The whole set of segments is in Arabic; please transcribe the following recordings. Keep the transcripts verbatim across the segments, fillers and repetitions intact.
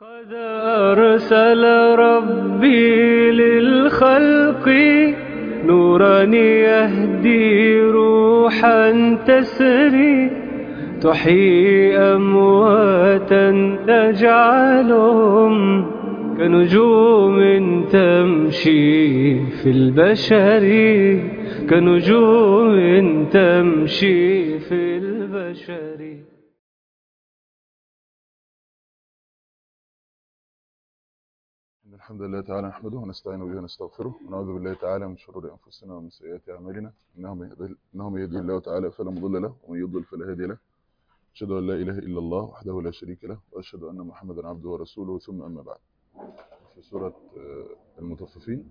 قد أرسل ربي للخلق نورا يهدي روحا تسري تحيي أمواتا تجعلهم كنجوم تمشي في البشر كنجوم تمشي في البشر. الحمد لله تعالى نحمده ونستعين به ونستغفره ونعوذ بالله تعالى من شرور انفسنا ومن سيئات اعمالنا انه من يهدي انه من يهدي الله تعالى فلا مضل له ومن يضلل فلا هادي له. اشهد ان لا اله الا الله وحده لا شريك له واشهد ان محمدا عبده ورسوله ثم اما بعد. في سوره المطففين.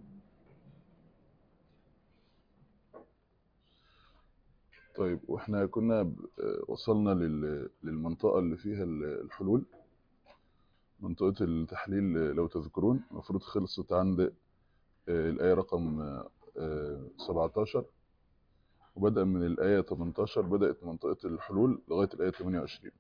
طيب واحنا كنا وصلنا للمنطقه اللي فيها الحلول، منطقه التحليل لو تذكرون. المفروض خلصت عند الآية رقم سبعتاشر، وبدأ من الآية تمنتاشر بدأت منطقة الحلول لغاية الآية تمنية وعشرين.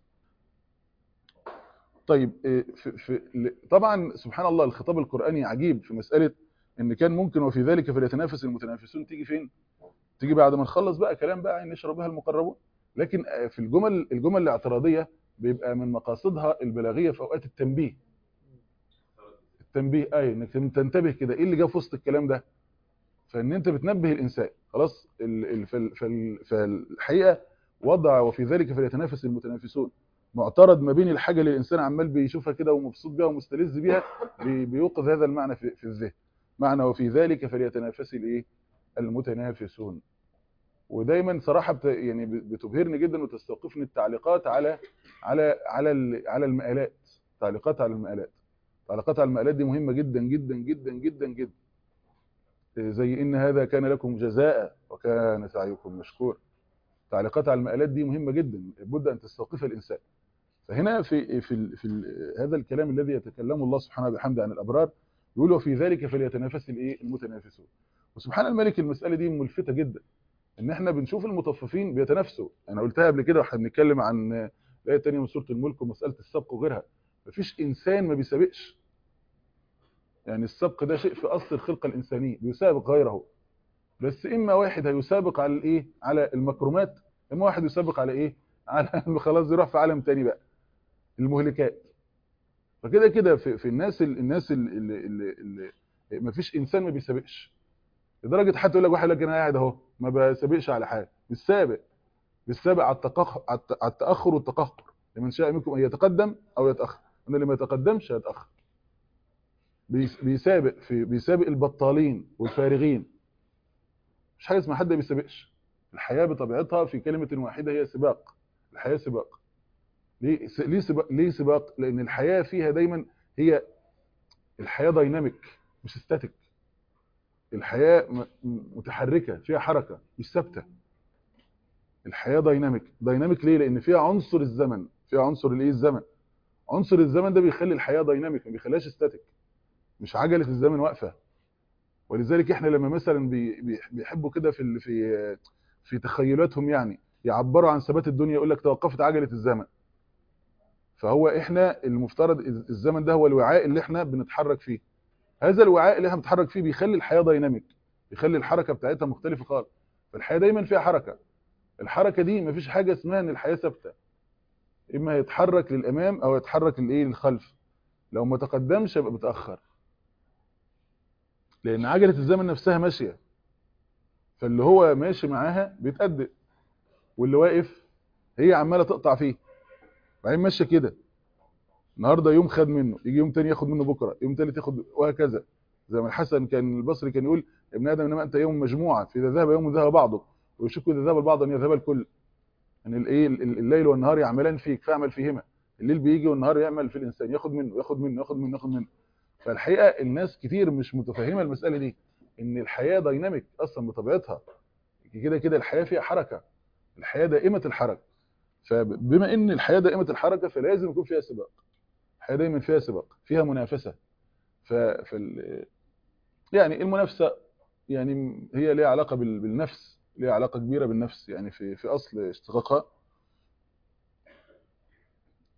طيب في في طبعا سبحان الله الخطاب القرآني عجيب في مسألة إن كان ممكن وفي ذلك فليتنافس المتنافسون تيجي فين؟ تيجي بعد ما نخلص بقى كلام بقى عين يشرب بها المقربون. لكن في الجمل الجمل الاعتراضية بيبقى من مقاصدها البلاغية في أوقات التنبيه. التنبيه أي إنك تنتبه كده إيه اللي جه في وسط الكلام ده؟ فان انت بتنبه الانسان خلاص. فالحقيقه وضع وفي ذلك فليتنافس المتنافسون معترض ما بين الحاجه اللي الانسان عمال بيشوفها كده ومبسوط بيها ومستلذ بيها، بيوقظ هذا المعنى في, في الذهن، معنى وفي ذلك فليتنافس الايه المتنافسون. ودايما صراحه بت يعني بتبهرني جدا وتستوقفني التعليقات على على على على المقالات. تعليقات على المقالات تعليقات على المقالات دي مهمه جدا جدا جدا جدا جدا. زي إن هذا كان لكم جزاء وكان سعيكم مشكور. تعليقات على المقالات دي مهمة جدا، لابد أن تستوقفها الإنسان. فهنا في في ال في ال هذا الكلام الذي يتكلمه الله سبحانه وبحمده عن الأبرار يقول وفي ذلك فليتنافس الايه المتنافسون. وسبحان الملك المسألة دي ملفتة جدا، ان احنا بنشوف المطففين بيتنافسوا. انا قلتها قبل كده واحنا بنتكلم عن الآية الثانية من سورة الملك ومسألة السبق وغيرها. مفيش إنسان ما بيسابقش، يعني السبق ده شيء في أصل الخلقة الإنسانية، بيسابق غيره. بس اما واحد هيسابق على الايه على المكرمات، اما واحد يسابق على ايه على خلاص يروح في عالم تاني بقى المهلكات. فكده كده في, في الناس ال الناس اللي, اللي, اللي ما فيش انسان ما بيسابقش، لدرجه حتى يقول لك واحد لك انا قاعد اهو ما بسابقش على حاجه، بالسابق بالسابق على التقهر على التاخر والتقهقر. لمن شاء منكم ان يتقدم او يتاخر، ان اللي ما يتقدمش هيتاخر. بيسابق في بيسابق البطالين والفارغين. مش حاجه اسمها حد ما بيسابقش. الحياة بطبيعتها في كلمة واحدة هي سباق. الحياة سباق. ليه ليه سباق؟ ليه سباق؟ لأن الحياة فيها دايما هي الحياة دايناميك مش ستاتيك. الحياة متحركة فيها حركة مش ثابتة. الحياة دايناميك. دايناميك ليه؟ لأن فيها عنصر الزمن، فيها عنصر الايه الزمن. عنصر الزمن ده بيخلي الحياة دايناميك، ما بيخليهاش ستاتيك، مش عجلة الزمن واقفة. ولذلك احنا لما مثلا بيحبوا كده في في في تخيلاتهم يعني يعبروا عن ثبات الدنيا يقول لك توقفت عجلة الزمن. فهو احنا المفترض الزمن ده هو الوعاء اللي احنا بنتحرك فيه. هذا الوعاء اللي احنا بنتحرك فيه بيخلي الحياة دايناميك، بيخلي الحركة بتاعتها مختلفة خالص. فالحياة دايما فيها حركة. الحركة دي مفيش حاجة اسمها ان الحياة ثابتة، اما يتحرك للامام او يتحرك للايه للخلف. لو ما تقدمش يبقى متاخر، لان عجلة الزمن نفسها ماشية. فاللي هو ماشي معاها بيتقدم، واللي واقف هي عماله تقطع فيه. بعدين ماشيه كده، النهارده يوم خد منه، يجي يوم تاني ياخد منه بكره، يوم تالت ياخد، وهكذا. زي ما الحسن كان البصري كان يقول ابن ادم انما انت يوم مجموعه، فاذا ذهب يوم ذهب بعضه ويشك اذا ذهب البعض ان يذهب الكل. يعني الايه الليل والنهار يعملان فيك فاعمل فيهما. الليل بيجي والنهار يعمل في الانسان، ياخد منه ياخد منه ياخد منه ياخد منه. فالحقيقه الناس كتير مش متفهمه المساله دي، ان الحياه دايناميك اصلا بطبيعتها. كده كده الحياه فيها حركه، الحياه دائمه الحركه. فبما ان الحياه دائمه الحركه فلازم يكون فيها سباق. الحياه دايما فيها سباق، فيها منافسه. ف فال... يعني المنافسه يعني هي ليها علاقه بال... بالنفس، ليها علاقه كبيره بالنفس، يعني في في اصل اشتقاقها.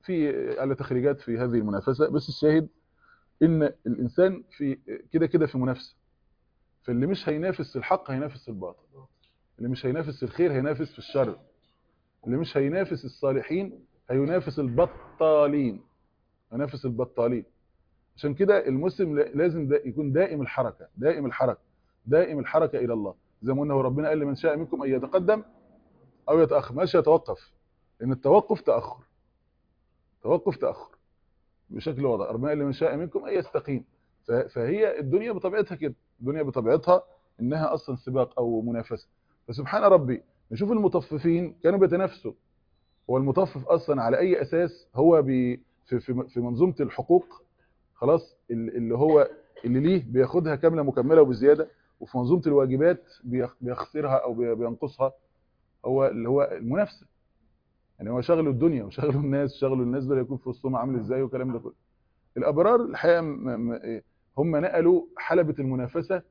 في على تخريجات في هذه المنافسه، بس الشاهد ان الانسان في كده كده في منافسه. فاللي مش هينافس الحق هينافس الباطل، اللي مش هينافس الخير هينافس في الشر، اللي مش هينافس الصالحين هينافس البطالين، هينافس البطالين. عشان كده المسلم لازم دا يكون دائم الحركه، دائم الحركه دائم الحركه الى الله، زي ما قلنا ربنا قال لمن شاء منكم ان يتقدم او يتاخر، ماشي يتوقف، لان التوقف تاخر، توقف تاخر بشكل واضح. ربنا قال لمن شاء منكم ان يستقيم. فهي الدنيا بطبيعتها كده، الدنيا بطبيعتها انها اصلا سباق او منافسه. فسبحان ربي نشوف المطففين كانوا بيتنافسوا. هو المطفف اصلا على اي اساس؟ هو بي في في في منظومه الحقوق خلاص، اللي هو اللي ليه بياخدها كامله مكمله وبزياده، وفي منظومه الواجبات بيخسرها او بينقصها. هو اللي هو المنافسه، يعني هو شغله الدنيا وشغله الناس، شغله الناس دول يكون في وسطهم عامل ازاي والكلام ده كله. الابرار الحقيقه هم نقلوا حلبة المنافسه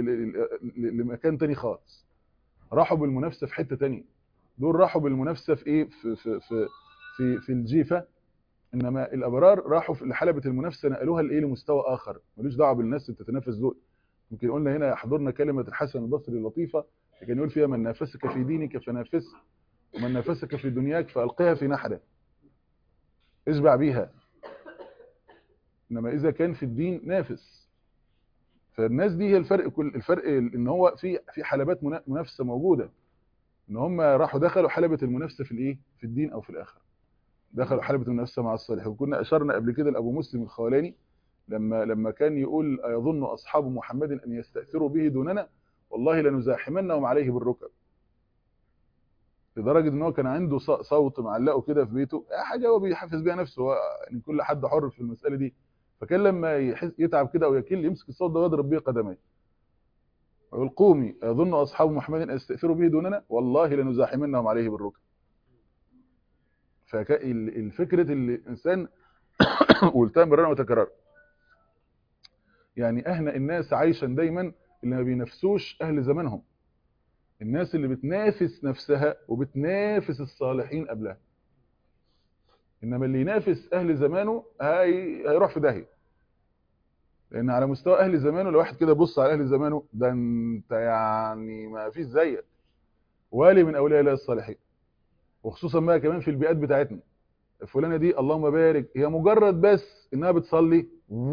لمكان تاني خالص، راحوا بالمنافسه في حته تانية. دول راحوا بالمنافسه في ايه؟ في في في في, في الجيفه. انما الابرار راحوا لحلبة المنافسه، نقلوها لايه؟ لمستوى اخر ملوش دعوه بالناس اللي بتتنافس دول. يمكن قلنا هنا حضرنا كلمه الحسن البصري اللطيفه كان يقول فيها: من نافسك في دينك فنافسه، ومن نافسك في دنياك فالقها في نحره، اشبع بيها. انما اذا كان في الدين نافس. فالناس دي هي الفرق، كل الفرق ان هو في في حلبات منافسه موجوده، ان هم راحوا دخلوا حلبة المنافسه في الايه؟ في الدين او في الاخره. دخلوا حلبة المنافسه مع الصالح. وكنا اشرنا قبل كده لابو مسلم الخولاني لما لما كان يقول: ايظن اصحاب محمد ان يستاثروا به دوننا والله لنزاحمنهم عليه بالركب. لدرجه ان هو كان عنده صوت معلقه كده في بيته، حاجه هو بيحفز بيها نفسه، هو يعني كل حد حر في المساله دي. فكان لما يحس يتعب كده او يكل يمسك الصوت ده ويضرب بيه قدميه، ويقول: قومي ايظن اصحاب محمد ان يستاثروا به دوننا والله لنزاحمنهم عليه بالركب. فالفكره اللي الانسان قلتها مرارا وتكرارا، يعني اهنأ الناس عايشا دايما اللي ما بينافسوش اهل زمانهم، الناس اللي بتنافس نفسها وبتنافس الصالحين قبلها. انما اللي ينافس اهل زمانه هي... هيروح في داهيه. لان على مستوى اهل زمانه لو واحد كده بص على اهل زمانه، ده انت يعني ما فيش زيك، والي من اولياء الله الصالحين. وخصوصا بقى كمان في البيئات بتاعتنا، الفلانه دي اللهم بارك هي مجرد بس انها بتصلي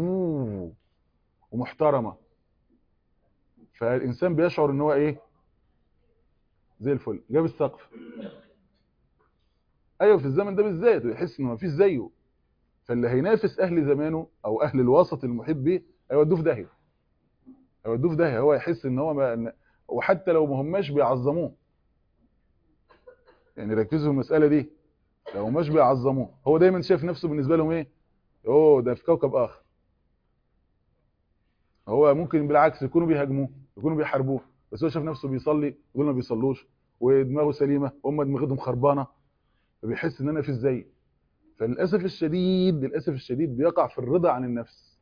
ومحترمه، فالانسان بيشعر ان هو ايه؟ زي الفل، جاب السقف. ايوه في الزمن ده بالذات ويحس انه ما فيش زيه. فاللي هينافس اهل زمانه او اهل الوسط المحيط بيه هيودوه في داهيه، هيودوه في داهيه. هو يحس ان هو ما... وحتى لو ما هماش بيعظموه، يعني ركزوا في المساله دي، لو مش بيعظموه هو دايما شايف نفسه بالنسبه لهم ايه؟ اوه ده في كوكب اخر. هو ممكن بالعكس يكونوا بيهاجموه، يكونوا بيحاربوه، بس هو شايف نفسه بيصلي ودول ما بيصلوش، ودماغه سليمه وهم دماغهم خربانه، فبيحس ان انا في ازاي. فللاسف الشديد، للاسف الشديد بيقع في الرضا عن النفس،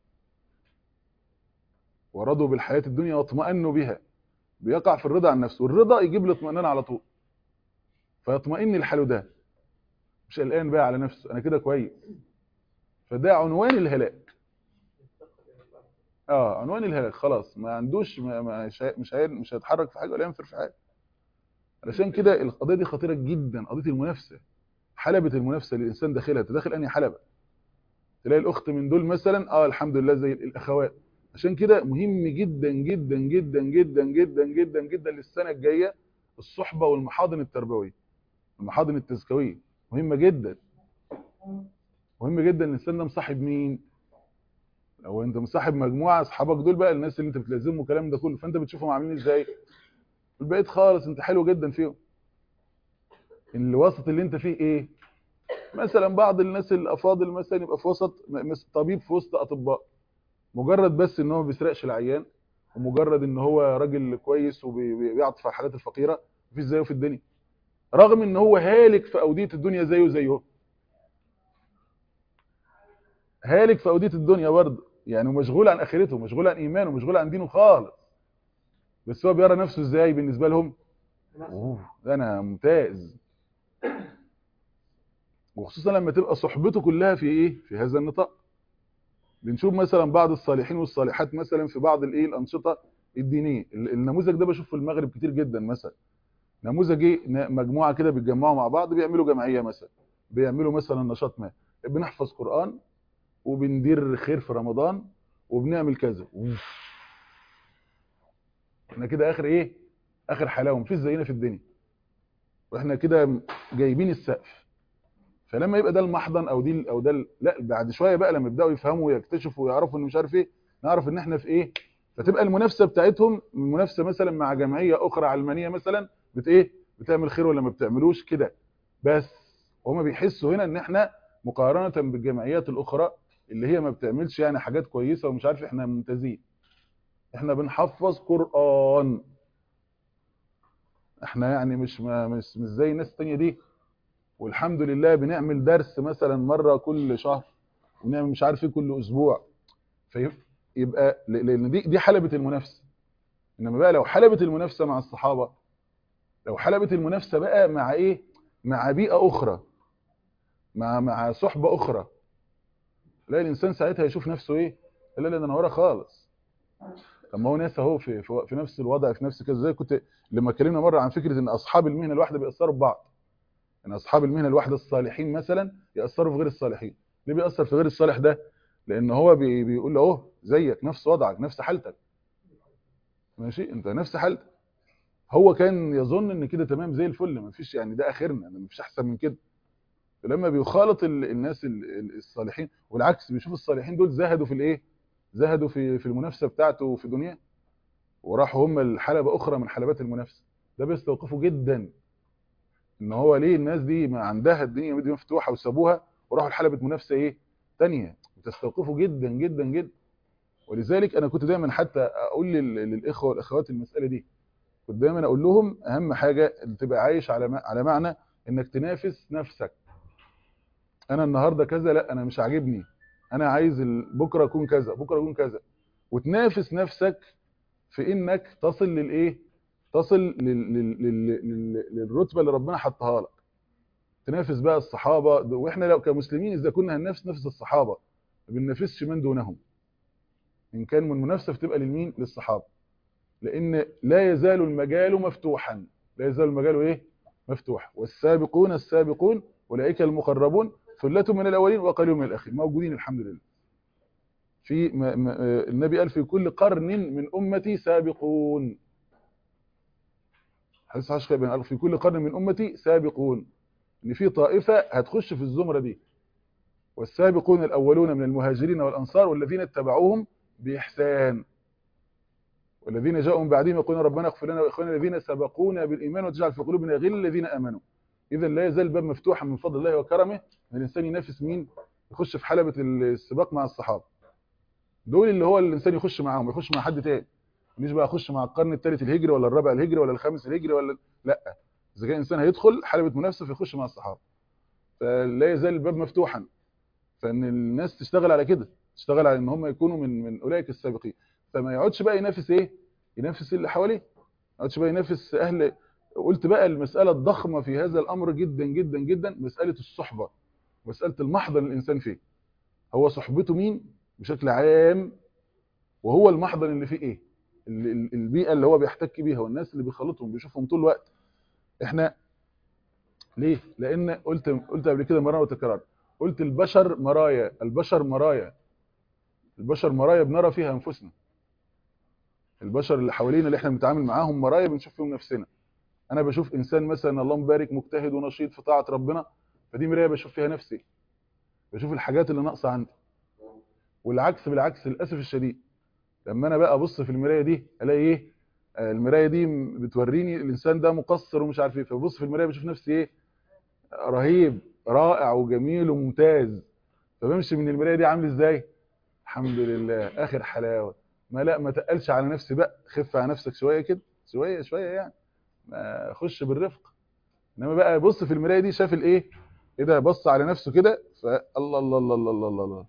ورضوا بالحياه الدنيا واطمأنوا بها. بيقع في الرضا عن النفس، والرضا يجيب له اطمئنان على طول، فيطمئن لحاله ده، مش قلقان بقى على نفسه انا كده كويس. فده عنوان الهلاك. اه عنوان الهلاك، خلاص ما عندوش ما ما- مش هي- مش هي- مش هيتحرك في حاجه ولا ينفر في حاجه. علشان كده القضيه دي خطيره جدا، قضيه المنافسه، حلبة المنافسه اللي الانسان داخلها. تداخل انهي حلبة؟ تلاقي الاخت من دول مثلا اه الحمد لله زي الاخوات. عشان كده مهم جدا جدا جدا جدا جدا جدا جدا للسنه الجايه الصحبه والمحاضن التربويه، المحاضن التزكويه مهمه جدا. مهم جدا الانسان ده مصاحب مين. لو انت مصاحب مجموعه اصحابك دول بقى الناس اللي انت بتلازمهم والكلام ده كله، فانت بتشوفهم عاملين ازاي. البقيت خالص انت حلو جدا فيهم. الوسط اللي انت فيه ايه؟ مثلا بعض الناس الافاضل مثلا يبقى في وسط مثلا طبيب في وسط اطباء، مجرد بس ان هو ما بيسرقش العيان، ومجرد ان هو راجل كويس وبيعطف على الحالات الفقيره، مفيش زيه في الدنيا، رغم ان هو هالك في اوديه الدنيا زيه زيه، هالك في اوديه الدنيا برضه، يعني مشغول عن اخرته، مشغول عن ايمانه، مشغول عن دينه خالص. بس هو بيرى نفسه ازاي بالنسبه لهم؟ اوه ده انا ممتاز. وخصوصا لما تبقى صحبته كلها في ايه في هذا النطاق. بنشوف مثلا بعض الصالحين والصالحات مثلا في بعض الايه الانشطه الدينيه. النموذج ده بشوفه في المغرب كتير جدا. مثلا نموذج ايه مجموعه كده بيتجمعوا مع بعض بيعملوا جمعيه، مثلا بيعملوا مثلا نشاط ما، بنحفظ قران وبندير خير في رمضان وبنعمل كذا. احنا كده اخر ايه اخر حلاوه، مفيش زينا في الدنيا، واحنا كده جايبين السقف. فلما يبقى ده المحضن او دي او ده ال... لا بعد شويه بقى لما يبداوا يفهموا ويكتشفوا ويعرفوا ان مش عارف ايه، نعرف ان احنا في ايه. فتبقى المنافسه بتاعتهم منافسه مثلا مع جمعيه اخرى علمانيه مثلا بت ايه بتعمل خير ولا ما بتعملوش كده. بس هما بيحسوا هنا ان احنا مقارنه بالجمعيات الاخرى اللي هي ما بتعملش يعني حاجات كويسه ومش عارف، احنا ممتازين، احنا بنحفظ قران، احنا يعني مش ما مش مش زي الناس التانيه دي، والحمد لله بنعمل درس مثلا مره كل شهر، ونعمل مش عارف ايه كل اسبوع. فيبقى لان دي دي حلبة المنافسه. انما بقى لو حلبة المنافسه مع الصحابه، لو حلبة المنافسه بقى مع ايه مع بيئه اخرى، مع مع صحبه اخرى، لا الانسان ساعتها يشوف نفسه ايه، لا لا ده انا ورا خالص. طب ما هو ناس اهو في في في نفس الوضع، في نفس كذا. زي كنت لما اتكلمنا مره عن فكره ان اصحاب المهنه الواحده بيأثروا ببعض، ان اصحاب المهنه الواحده الصالحين مثلا يأثروا في غير الصالحين. ليه بيأثر في غير الصالح ده؟ لان هو بي بيقول له اهو زيك، نفس وضعك، نفس حالتك، ماشي انت نفس حالتك. هو كان يظن ان كده تمام زي الفل، ما فيش يعني ده اخرنا، ما فيش احسن من كده. فلما بيخالط ال- الناس ال- ال- الصالحين، والعكس بيشوف الصالحين دول زهدوا في الايه زهدوا في في المنافسه بتاعته وفي دنياه، وراحوا هم الحلبة أخرى من حلبات المنافسة. ده بيستوقفوا جدا ان هو ليه الناس دي ما عندها الدنيا دي مفتوحة وسابوها وراحوا لحلبة منافسة ايه تانية. بتستوقفوا جدا جدا جدا. ولذلك انا كنت دايما حتى اقول لل- للاخوه والاخوات المسألة دي، كنت دايما اقول لهم اهم حاجة ان تبقى عايش على ما- على معنى انك تنافس نفسك. انا النهارده كذا، لا انا مش عاجبني، انا عايز ال- بكره اكون كذا، بكره اكون كذا. وتنافس نفسك في انك تصل للايه تصل لل... لل... لل... لل... للرتبه اللي ربنا حطها لك. تنافس بقى الصحابه، واحنا لو كمسلمين اذا كنا هننافس نفس الصحابه ما بننافسش من دونهم. ان كان من منافسه فتبقى للمين للصحابه، لان لا يزال المجال مفتوحا. لا يزال المجال ايه مفتوح. والسابقون السابقون اولئك المقربون ثله من الاولين وقليل من الاخرين، موجودين الحمد لله. في ما... ما... النبي قال في كل قرن من امتي سابقون. حديث عشر بن قال في كل قرن من امتي سابقون، ان في طائفه هتخش في الزمره دي. والسابقون الاولون من المهاجرين والانصار والذين اتبعوهم باحسان والذين جاءوا من بعدهم يقولون ربنا اغفر لنا واخواننا الذين سبقونا بالايمان وتجعل في قلوبنا غل الذين امنوا. اذا لا يزال الباب مفتوحا من فضل الله وكرمه ان الانسان ينافس مين؟ يخش في حلبة السباق مع الصحابه. دول اللي هو الانسان يخش معاهم، يخش مع حد تاني. مش بقى اخش مع القرن الثالث الهجري ولا الرابع الهجري ولا الخامس الهجري ولا لا. اذا كان انسان هيدخل حلبة منافسه فيخش مع الصحابه. فلا يزال الباب مفتوحا، فان الناس تشتغل على كده، تشتغل على ان هم يكونوا من من اولئك السابقين. فما يقعدش بقى ينافس ايه ينافس اللي حواليه، ما يقعدش بقى ينافس اهل. قلت بقى المساله الضخمه في هذا الامر جدا جدا جدا مساله الصحبه، مساله المحضن الانسان فيه. هو صحبته مين بشكل عام، وهو المحضن اللي فيه ايه، ال- ال- البيئه اللي هو بيحتك بيها والناس اللي بيخلطهم بيشوفهم طول الوقت. احنا ليه؟ لان قلت قلت قبل كده مره وتكرار، قلت البشر مرايا، البشر مرايا، البشر مرايا بنرى فيها انفسنا. البشر اللي حوالينا اللي احنا بنتعامل معاهم مرايا بنشوف فيهم نفسنا. انا بشوف انسان مثلا اللهم بارك مجتهد ونشيط في طاعه ربنا، فدي مرايه بشوف فيها نفسي، بشوف الحاجات اللي ناقصه عندي. والعكس بالعكس للاسف الشديد، لما انا بقى ابص في المرايه دي الاقي ايه، آه، المرايه دي بتوريني الانسان ده مقصر ومش عارف ايه، فببص في المرايه بشوف نفسي ايه، رهيب رائع وجميل وممتاز. فبمشي من المرايه دي عامل ازاي؟ الحمد لله اخر حلاوه. ما لا ما تقلش على نفسي بقى، خف على نفسك شويه كده، شويه شويه يعني، ما خش بالرفق. انما بقى يبص في المرايه دي شاف الايه، ايه ده، بص على نفسه كده، فالله الله الله الله الله الله الله.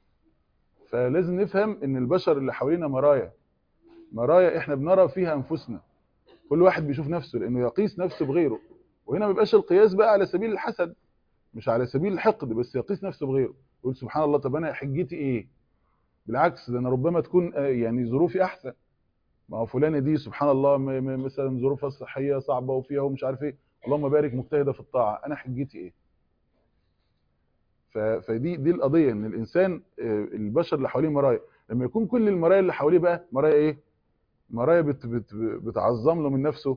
فلازم نفهم ان البشر اللي حوالينا مرايا، مرايا احنا بنرى فيها انفسنا. كل واحد بيشوف نفسه لانه يقيس نفسه بغيره. وهنا ما بيبقاش القياس بقى على سبيل الحسد، مش على سبيل الحقد، بس يقيس نفسه بغيره، يقول سبحان الله، طب انا حجتي ايه؟ بالعكس، ده انا ربما تكون آه، يعني ظروفي احسن. ما هو فلانه دي سبحان الله م- م- مثلا ظروفها الصحيه صعبه وفيها ومش عارف ايه، اللهم بارك مجتهده في الطاعه، انا حجتي ايه؟ ف- فدي دي القضيه، ان الانسان آه، البشر اللي حواليه مرايا. لما يكون كل المرايا اللي حواليه بقى مرايا ايه؟ مرايا بت بت بتعظم له من نفسه.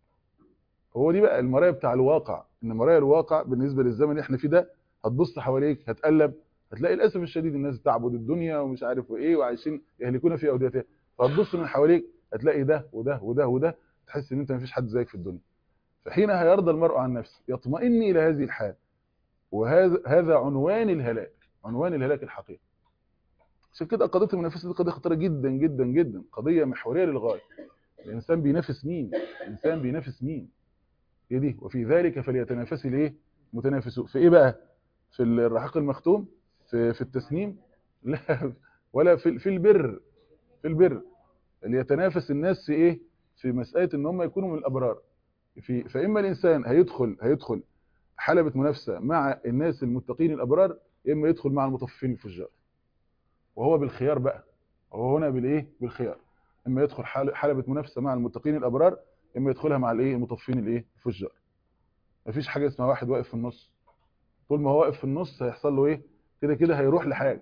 هو دي بقى المرايا بتاع الواقع. ان مرايا الواقع بالنسبه للزمن اللي احنا فيه ده، هتبص حواليك هتقلب، هتلاقي للاسف الشديد الناس تعبد الدنيا ومش عارف ايه، وعايشين يهلكون في اوديتها. فهتبص من حواليك هتلاقي ده وده وده وده، تحس ان انت مفيش حد زيك في الدنيا. فحينها يرضى المرء عن نفسه، يطمئن الى هذه الحال. وهذا هذا عنوان الهلاك، عنوان الهلاك الحقيقي. عشان كده قضيه المنافسه دي قضيه خطيره جدا جدا جدا، قضيه محوريه للغايه. الانسان بينافس مين؟ الانسان بينافس مين؟ هي دي. وفي ذلك فليتنافس الايه؟ متنافسون. في ايه بقى؟ في الرحيق المختوم؟ في في التسنيم؟ لا، ولا في في البر. في البر اللي يتنافس الناس في ايه؟ في مساله ان هم يكونوا من الابرار. في فاما الانسان هيدخل هيدخل حلبة منافسه مع الناس المتقين الابرار، اما يدخل مع المطففين الفجار، وهو بالخيار بقى. وهو هنا بالايه؟ بالخيار. اما يدخل حل- حلبة منافسه مع المتقين الابرار، اما يدخلها مع الايه؟ المطففين الايه؟ الفجار. مفيش حاجه اسمها واحد واقف في النص. طول ما هو واقف في النص هيحصل له ايه؟ كده كده هيروح لحاجه،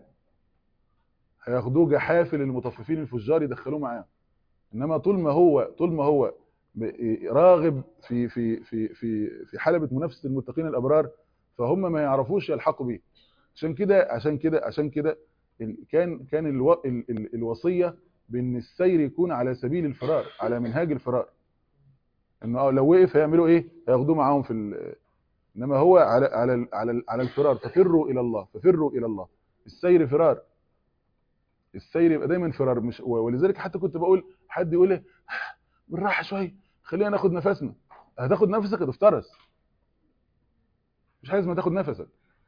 هياخدوه جحافل المطففين الفجار يدخلوه معاهم. انما طول ما هو طول ما هو ب- راغب في في في في في حلبة منافسه المتقين الابرار، فهم ما يعرفوش يلحقوا بيه. عشان كده عشان كده عشان كده ال- كان كان الو ال ال الوصيه بان السير يكون على سبيل الفرار، على منهاج الفرار. انه آه لو وقف هيعملوا ايه؟ هياخدوه معاهم في ال- انما هو على على ال- على ال- على الفرار. ففروا الى الله، ففروا الى الله. السير فرار. السير يبقى دايما فرار. مش ولذلك حتى كنت بقول حد يقول لي بالراحه شويه، خلينا ناخد نفسنا. هتاخد نفسك هتفترس. مش حاجه اسمها تاخد نفسك.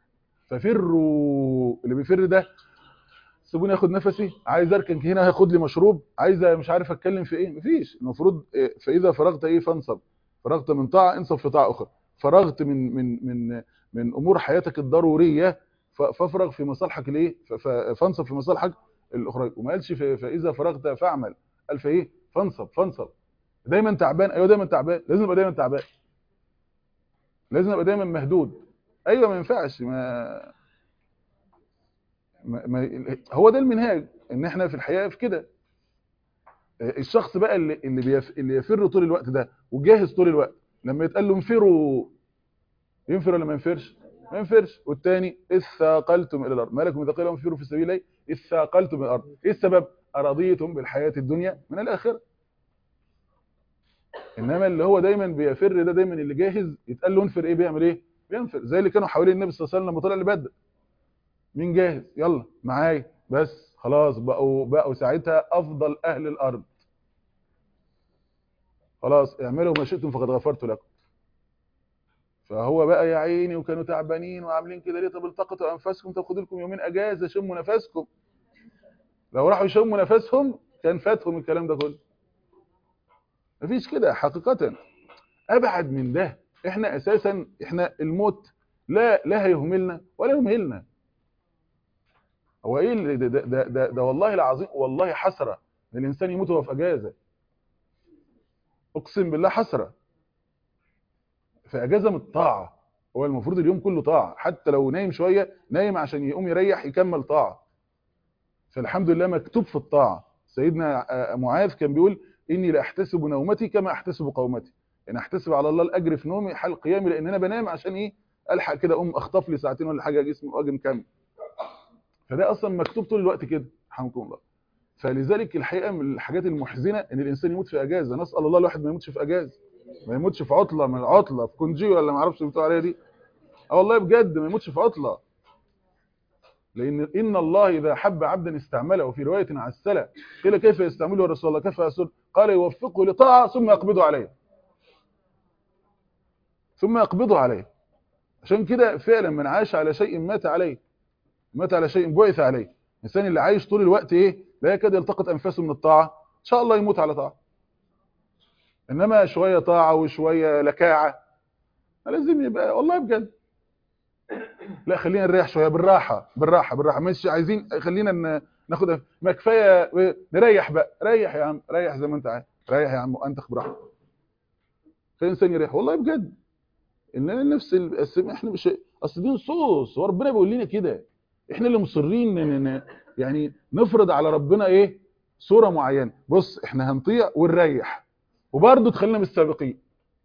ففروا. اللي بيفر ده سيبوني اخد نفسي، عايز اركن هنا هاخد لي مشروب، عايز مش عارف اتكلم في ايه، مفيش. المفروض إيه؟ فاذا فرغت ايه؟ فانصب. فرغت من طاعه انصب في طاعه اخرى. فرغت من من من من امور حياتك الضروريه، ف- فافرغ في مصالحك الايه؟ ف- ف- فانصب في مصالحك الاخرى. وما قالش ف- فاذا فرغت فاعمل، قال فايه؟ فانصب. فانصب. دايما تعبان، ايوه دايما تعبان، لازم ابقى دايما تعبان، لازم ابقى دايما مهدود. ايوه ما ينفعش. ما, ما, ما هو ده المنهاج، ان احنا في الحياه في كده. الشخص بقى اللي اللي, بيف... اللي يفر طول الوقت ده وجاهز طول الوقت، لما يتقال له انفروا، ينفر ولا ما ينفرش؟ ما ينفرش. والتاني اذ ثاقلتم الى الارض ما لكم اذا قيل لهم انفروا في سبيل الله اذ ثاقلتم الى الارض. ايه السبب؟ ارضيتم بالحياه الدنيا من الاخره. انما اللي هو دايما بيفر ده، دايما اللي جاهز يتقال له انفر، ايه بيعمل؟ ايه؟ بينفر. زي اللي كانوا حوالين النبي صلى الله عليه وسلم لما طلع لبدر. مين جاهز؟ يلا معايا. بس خلاص بقوا بقوا ساعتها افضل اهل الارض. خلاص اعملوا ما شئتم فقد غفرت لكم. فهو بقى يا عيني، وكانوا تعبانين وعاملين كده ليه؟ طب التقطوا انفسكم، طب خدوا لكم يومين اجازه شموا نفسكم. لو راحوا يشموا نفسهم كان فاتهم الكلام ده كله. مفيش كده حقيقه. ابعد من ده. احنا اساسا احنا الموت لا لا هيهملنا ولا يمهلنا. هو ايه اللي ده ده, ده, ده, ده والله العظيم، والله حسره ان الانسان يموت وهو في اجازه. اقسم بالله حسره. في اجازه من الطاعه. هو المفروض اليوم كله طاعه، حتى لو نايم شويه نايم عشان يقوم يريح يكمل طاعه. فالحمد لله مكتوب في الطاعه. سيدنا معاذ كان بيقول اني لا احتسب نومتي كما احتسب قومتي. يعني احتسب على الله الاجر في نومي حال قيامي، لان انا بنام عشان ايه؟ الحق كده اقوم اخطف لي ساعتين ولا حاجه جسمي واجي مكمل. فده اصلا مكتوب طول الوقت كده، رحمكم الله. فلذلك الحقيقه من الحاجات المحزنه ان الانسان يموت في اجازه. نسال الله الواحد ما يموتش في اجازه، ما يموتش في عطله من العطله، في كونجي ولا ما اعرفش بتوع عليها دي. اه والله بجد ما يموتش في عطله. لان ان الله اذا حب عبدا استعمله. وفي روايه عسله قيل كيف يستعمله يا رسول الله؟ كيف يسر؟ قال يوفقه لطاعه ثم يقبضه عليه. ثم يقبضه عليه. عشان كده فعلا من عاش على شيء مات عليه. مات على شيء بعث عليه. الانسان اللي عايش طول الوقت ايه؟ لا يكاد يلتقط انفاسه من الطاعه، ان شاء الله يموت على طاعه. انما شويه طاعه وشويه لكاعه، لازم يبقى والله بجد. لا خلينا نريح شويه، بالراحه بالراحه بالراحه، مش عايزين خلينا ن- ناخد ما كفايه، نريح بقى، ريح يا عم، ريح زي ما انت عايز، ريح يا عم وانتخ براحتك. خلي الانسان يريح والله بجد. ان نفس ال- الس- احنا مش اصل دي نصوص وربنا بيقول لنا كده، احنا اللي مصرين ان إن- يعني نفرض على ربنا ايه صوره معينه. بص احنا هنطيع ونريح وبرضه تخلينا من السابقين،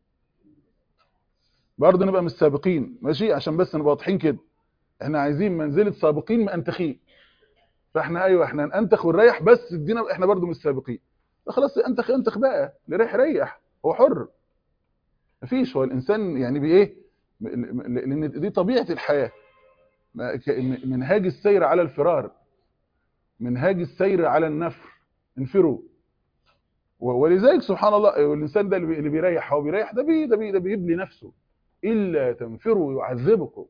برضه نبقى من السابقين ماشي، عشان بس نبقى واضحين كده. احنا عايزين منزله سابقين مأنتخين، فاحنا ايوه احنا ننتخ ونريح، بس ادينا احنا برضه من السابقين. فخلاص انتخ انتخ بقى، اللي ريح ريح، هو حر. مفيش، هو الانسان يعني بايه، لان دي طبيعه الحياه، منهاج السير على الفرار، منهاج السير على النفر، انفروا. ولذلك سبحان الله الانسان ده اللي بيريح، هو بيريح ده بي ده بي ده بيبلي نفسه. الا تنفروا يعذبكم،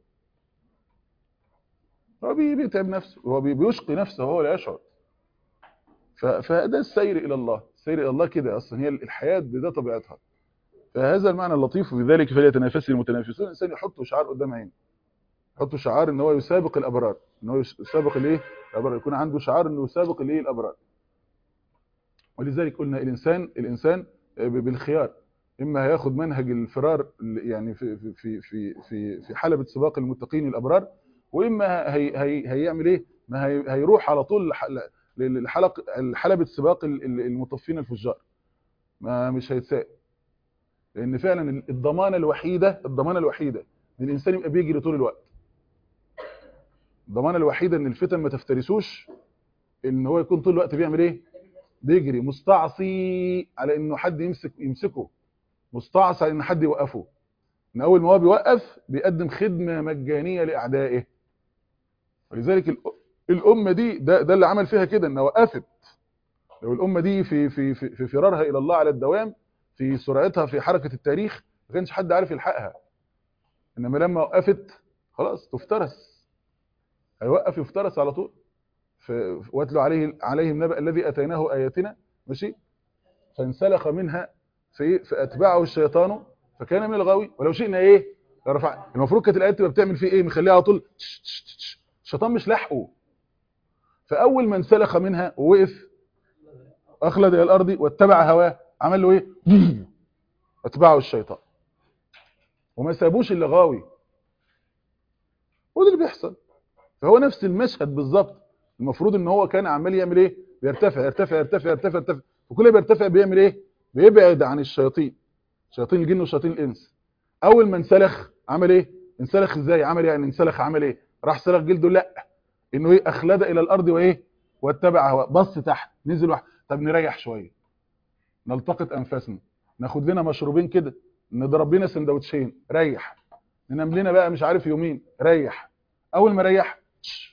هو بيتعب نفسه، هو بيشقي نفسه وهو لا يشعر. فده السير الى الله، السير الى الله كده اصلا، هي الحياه ده طبيعتها. فهذا المعنى اللطيف، بذلك فليتنافس المتنافسون. الانسان يحط شعار قدام عينه، يحط شعار ان هو يسابق الابرار، ان هو يسابق الايه الابرار، يكون عنده شعار انه يسابق الايه الابرار. ولذلك قلنا الانسان الانسان بالخيار، اما هياخد منهج الفرار يعني في في في في في حلبة سباق المتقين الابرار، واما هي هي هيعمل ايه، ما هي هيروح على طول للحلق حلبة سباق المطفين الفجار، ما مش هيتساءل. لان فعلا الضمانه الوحيده الضمانه الوحيده ان الانسان يبقى بيجري طول الوقت، الضمانه الوحيده ان الفتن ما تفترسوش، ان هو يكون طول الوقت بيعمل ايه، بيجري مستعصي على انه حد يمسك يمسكه، مستعصي على ان حد يوقفه، ان اول ما هو بيوقف بيقدم خدمه مجانيه لاعدائه. ولذلك الامه دي ده, ده اللي عمل فيها كده، انها وقفت. لو الامه دي في في في, في فرارها الى الله على الدوام، في سرعتها في حركه التاريخ، ما كانش حد عارف يلحقها. انما لما وقفت خلاص تفترس، هيوقف يفترس على طول. واتلو عليه عليهم نبأ الذي اتيناه اياتنا ماشي، فانسلخ منها في فاتبعه الشيطان فكان من الغاوي ولو شئنا ايه رفع. المفروض كانت الايات تبقى بتعمل فيه ايه، مخليها على طول الشيطان مش لاحقه. فاول ما انسلخ منها ووقف اخلد الى الارض واتبع هواه، عمل له ايه، اتبعه الشيطان وما سابوش الا غاوي. وده اللي بيحصل. فهو نفس المشهد بالظبط. المفروض ان هو كان عمال يعمل ايه، بيرتفع يرتفع يرتفع يرتفع يرتفع، وكل ما بيرتفع بيعمل ايه، بيبعد عن الشياطين، شياطين الجن وشياطين الانس. اول ما انسلخ عمل ايه، انسلخ ازاي، عمل يعني انسلخ عمل ايه، راح سلخ جلده، لا انه ايه، اخلد الى الارض وايه، واتبع هواه، بص تحت نزل واحد. طب نريح شويه، نلتقط انفاسنا، ناخد لنا مشروبين كده، نضرب لنا سندوتشين، ريح، ننام لنا بقى مش عارف يومين، ريح. اول ما ريح،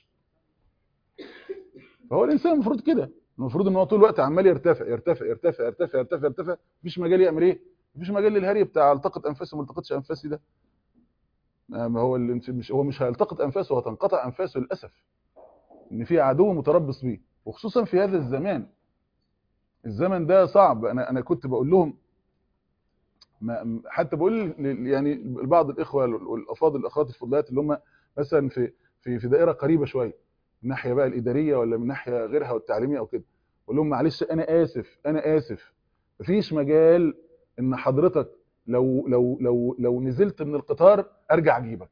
فهو الانسان المفروض كده، المفروض ان هو طول الوقت عمال يرتفع يرتفع يرتفع يرتفع يرتفع يرتفع، مفيش مجال يعمل ايه، مفيش مجال للهري بتاع التقط انفاسه وما التقطش انفاسي ده. ما هو اللي مش هو مش هيلتقط انفاسه، هو تنقطع انفاسه للاسف، ان في عدو متربص بيه، وخصوصا في هذا الزمان. الزمن ده صعب. انا انا كنت بقول لهم، ما حتى بقول يعني بعض الاخوه والافاضل الاخوات الفضليات اللي هم مثلا في في في دائره قريبه شويه من ناحيه بقى الاداريه ولا من ناحيه غيرها والتعليميه او كده، بقول لهم معلش انا اسف انا اسف، مفيش مجال ان حضرتك لو لو لو لو نزلت من القطار ارجع اجيبك،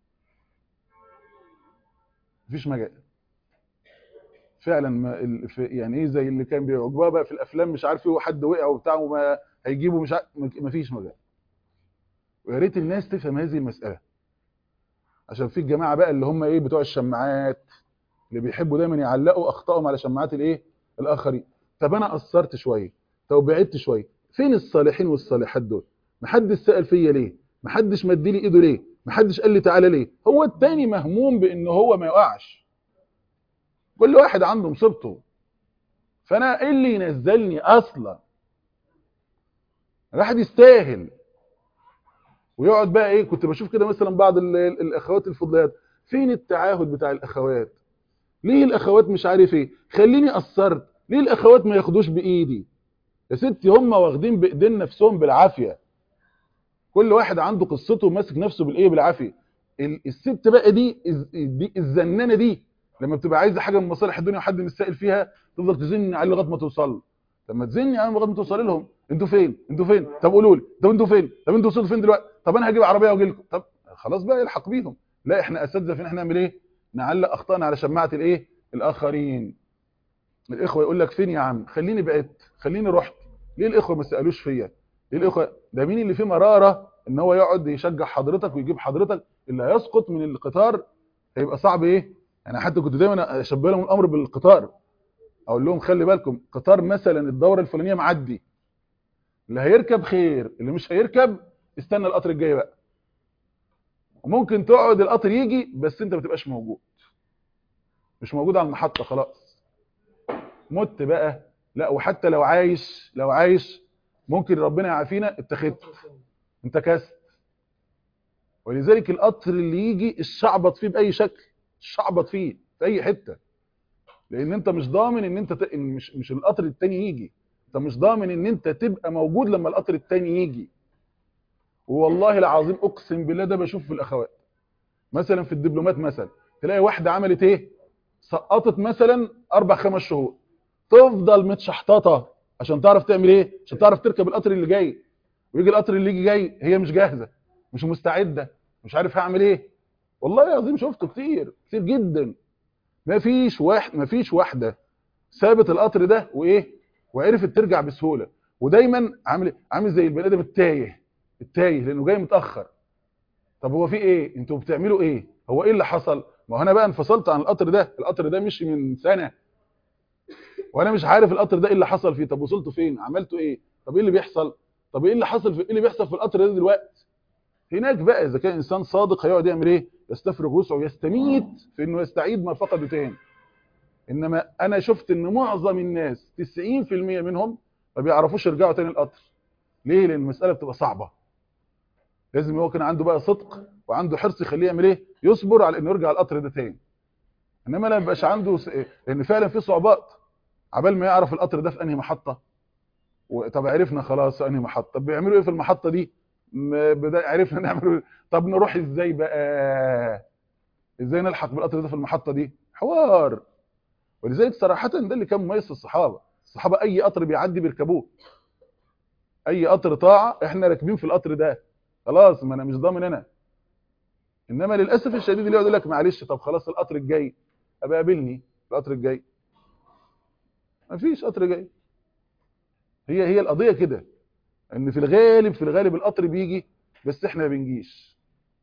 مفيش مجال فعلا. ما ال- في- يعني ايه زي اللي كان بيعجبها بقى في الافلام، مش عارف ايه، وحد وقع وبتاع وما هيجيبه، مش عارف، مفيش مجال. ويا ريت الناس تفهم هذه المساله، عشان في الجماعه بقى اللي هم ايه بتوع الشماعات، اللي بيحبوا دايما يعلقوا اخطائهم على شماعات الايه الاخرين. طب انا قصرت شويه، طب بعدت شويه، فين الصالحين والصالحات دول؟ محدش سأل فيا ليه؟ محدش مد لي ايده ليه؟ محدش قال لي تعالى ليه؟ هو التاني مهموم بان هو ما يقعش، كل واحد عنده مصيبته. فانا ايه اللي ينزلني اصلا؟ الواحد يستاهل. ويقعد بقى ايه، كنت بشوف كده مثلا بعض ال- ال- الاخوات الفضليات، فين التعاهد بتاع الاخوات؟ ليه الاخوات مش عارف ايه، خليني قصرت، ليه الاخوات ما ياخدوش بايدي؟ يا ستي هم واخدين بايدين نفسهم بالعافيه، كل واحد عنده قصته وماسك نفسه بالايه بالعافيه. ال- الست بقى دي الز- دي الزنانه دي لما بتبقى عايزه حاجه من مصالح الدنيا وحد مش سائل فيها تفضل تزن عليه لغايه ما توصل له. طب ما تزني عليه لغايه ما توصل لهم، انتوا فين انتوا فين طب قولوا لي، طب انتوا فين، طب انتوا وصلتوا فين دلوقتي، طب انا هجيب عربيه واجي لكم، طب خلاص بقى الحق بيهم. لا احنا اساتذه فين، احنا نعمل ايه؟ نعلق اخطائنا على شماعه الايه الاخرين. الاخوه يقول لك فين يا عم، خليني بعدت، خليني رحت. ليه الاخوه ما سالوش فيا؟ ليه الاخوه ده مين اللي فيه مراره ان هو يقعد يشجع حضرتك ويجيب حضرتك؟ اللي هيسقط من القطار هيبقى صعب ايه. انا حتى كنت دايما اشبه لهم الامر بالقطار، اقول لهم خلي بالكم قطار مثلا الدوره الفلانيه معدي، اللي هيركب خير، اللي مش هيركب استنى القطر الجاي بقى. وممكن تقعد القطر يجي بس انت ما تبقاش موجود، مش موجود على المحطه، خلاص مت بقى. لا وحتى لو عايش لو عايش ممكن ربنا يعافينا اتخذت انت كست. ولذلك القطر اللي يجي الشعبط فيه باي شكل، الشعبط فيه في اي حته، لان انت مش ضامن ان انت ت... إن مش مش القطر التاني يجي، انت مش ضامن ان انت تبقى موجود لما القطر التاني يجي. والله العظيم اقسم بالله ده بشوف في الاخوات مثلا في الدبلومات، مثلا تلاقي واحده عملت ايه، سقطت مثلا اربع خمس شهور، تفضل متشحططه عشان تعرف تعمل ايه، عشان تعرف تركب القطر اللي جاي. ويجي القطر اللي يجي جاي هي مش جاهزه، مش مستعده، مش عارف هعمل ايه. والله العظيم شفته كتير كتير جدا. ما فيش واحد ما فيش واحده سابت القطر ده وايه وعرفت ترجع بسهوله. ودايما عامل عامل زي البني ادم التايه التايه لانه جاي متاخر. طب هو في ايه، انتوا بتعملوا ايه، هو ايه اللي حصل؟ ما هو انا بقى انفصلت عن القطر ده، القطر ده مشي من سنه وانا مش عارف القطر ده ايه اللي حصل فيه. طب وصلتوا فين، عملتوا ايه، طب ايه اللي بيحصل، طب ايه اللي حصل في ايه اللي بيحصل في القطر ده دلوقتي. هناك بقى اذا كان انسان صادق هيقعد يعمل ايه، يستفرغ وسعه ويستميت في انه يستعيد ما فقده تاني. انما انا شفت ان معظم الناس تسعين في المية منهم ما بيعرفوش يرجعوا تاني القطر. ليه؟ لان المساله بتبقى صعبه. لازم هو كان عنده بقى صدق وعنده حرص يخليه يعمل ايه، يصبر على انه يرجع القطر ده تاني. انما لا يبقاش عنده س... لان فعلا في صعوبات عبال ما يعرف القطر ده في انهي محطه. طب عرفنا خلاص انهي محطه، طب بيعملوا ايه في المحطه دي، م- بدا عرفنا نعمل، طب نروح ازاي بقى، ازاي نلحق بالقطر ده في المحطه دي، حوار. ولذلك صراحه ده اللي كان مميز الصحابه. الصحابه اي قطر بيعدي بيركبوه، اي قطر طاعه احنا راكبين في القطر ده، خلاص ما انا مش ضامن انا. انما للاسف الشديد اللي يقعد يقول لك معلش طب خلاص القطر الجاي ابقى قابلني القطر الجاي، مفيش قطر جاي. هي هي القضيه كده، ان في الغالب في الغالب القطر بيجي بس احنا ما بنجيش،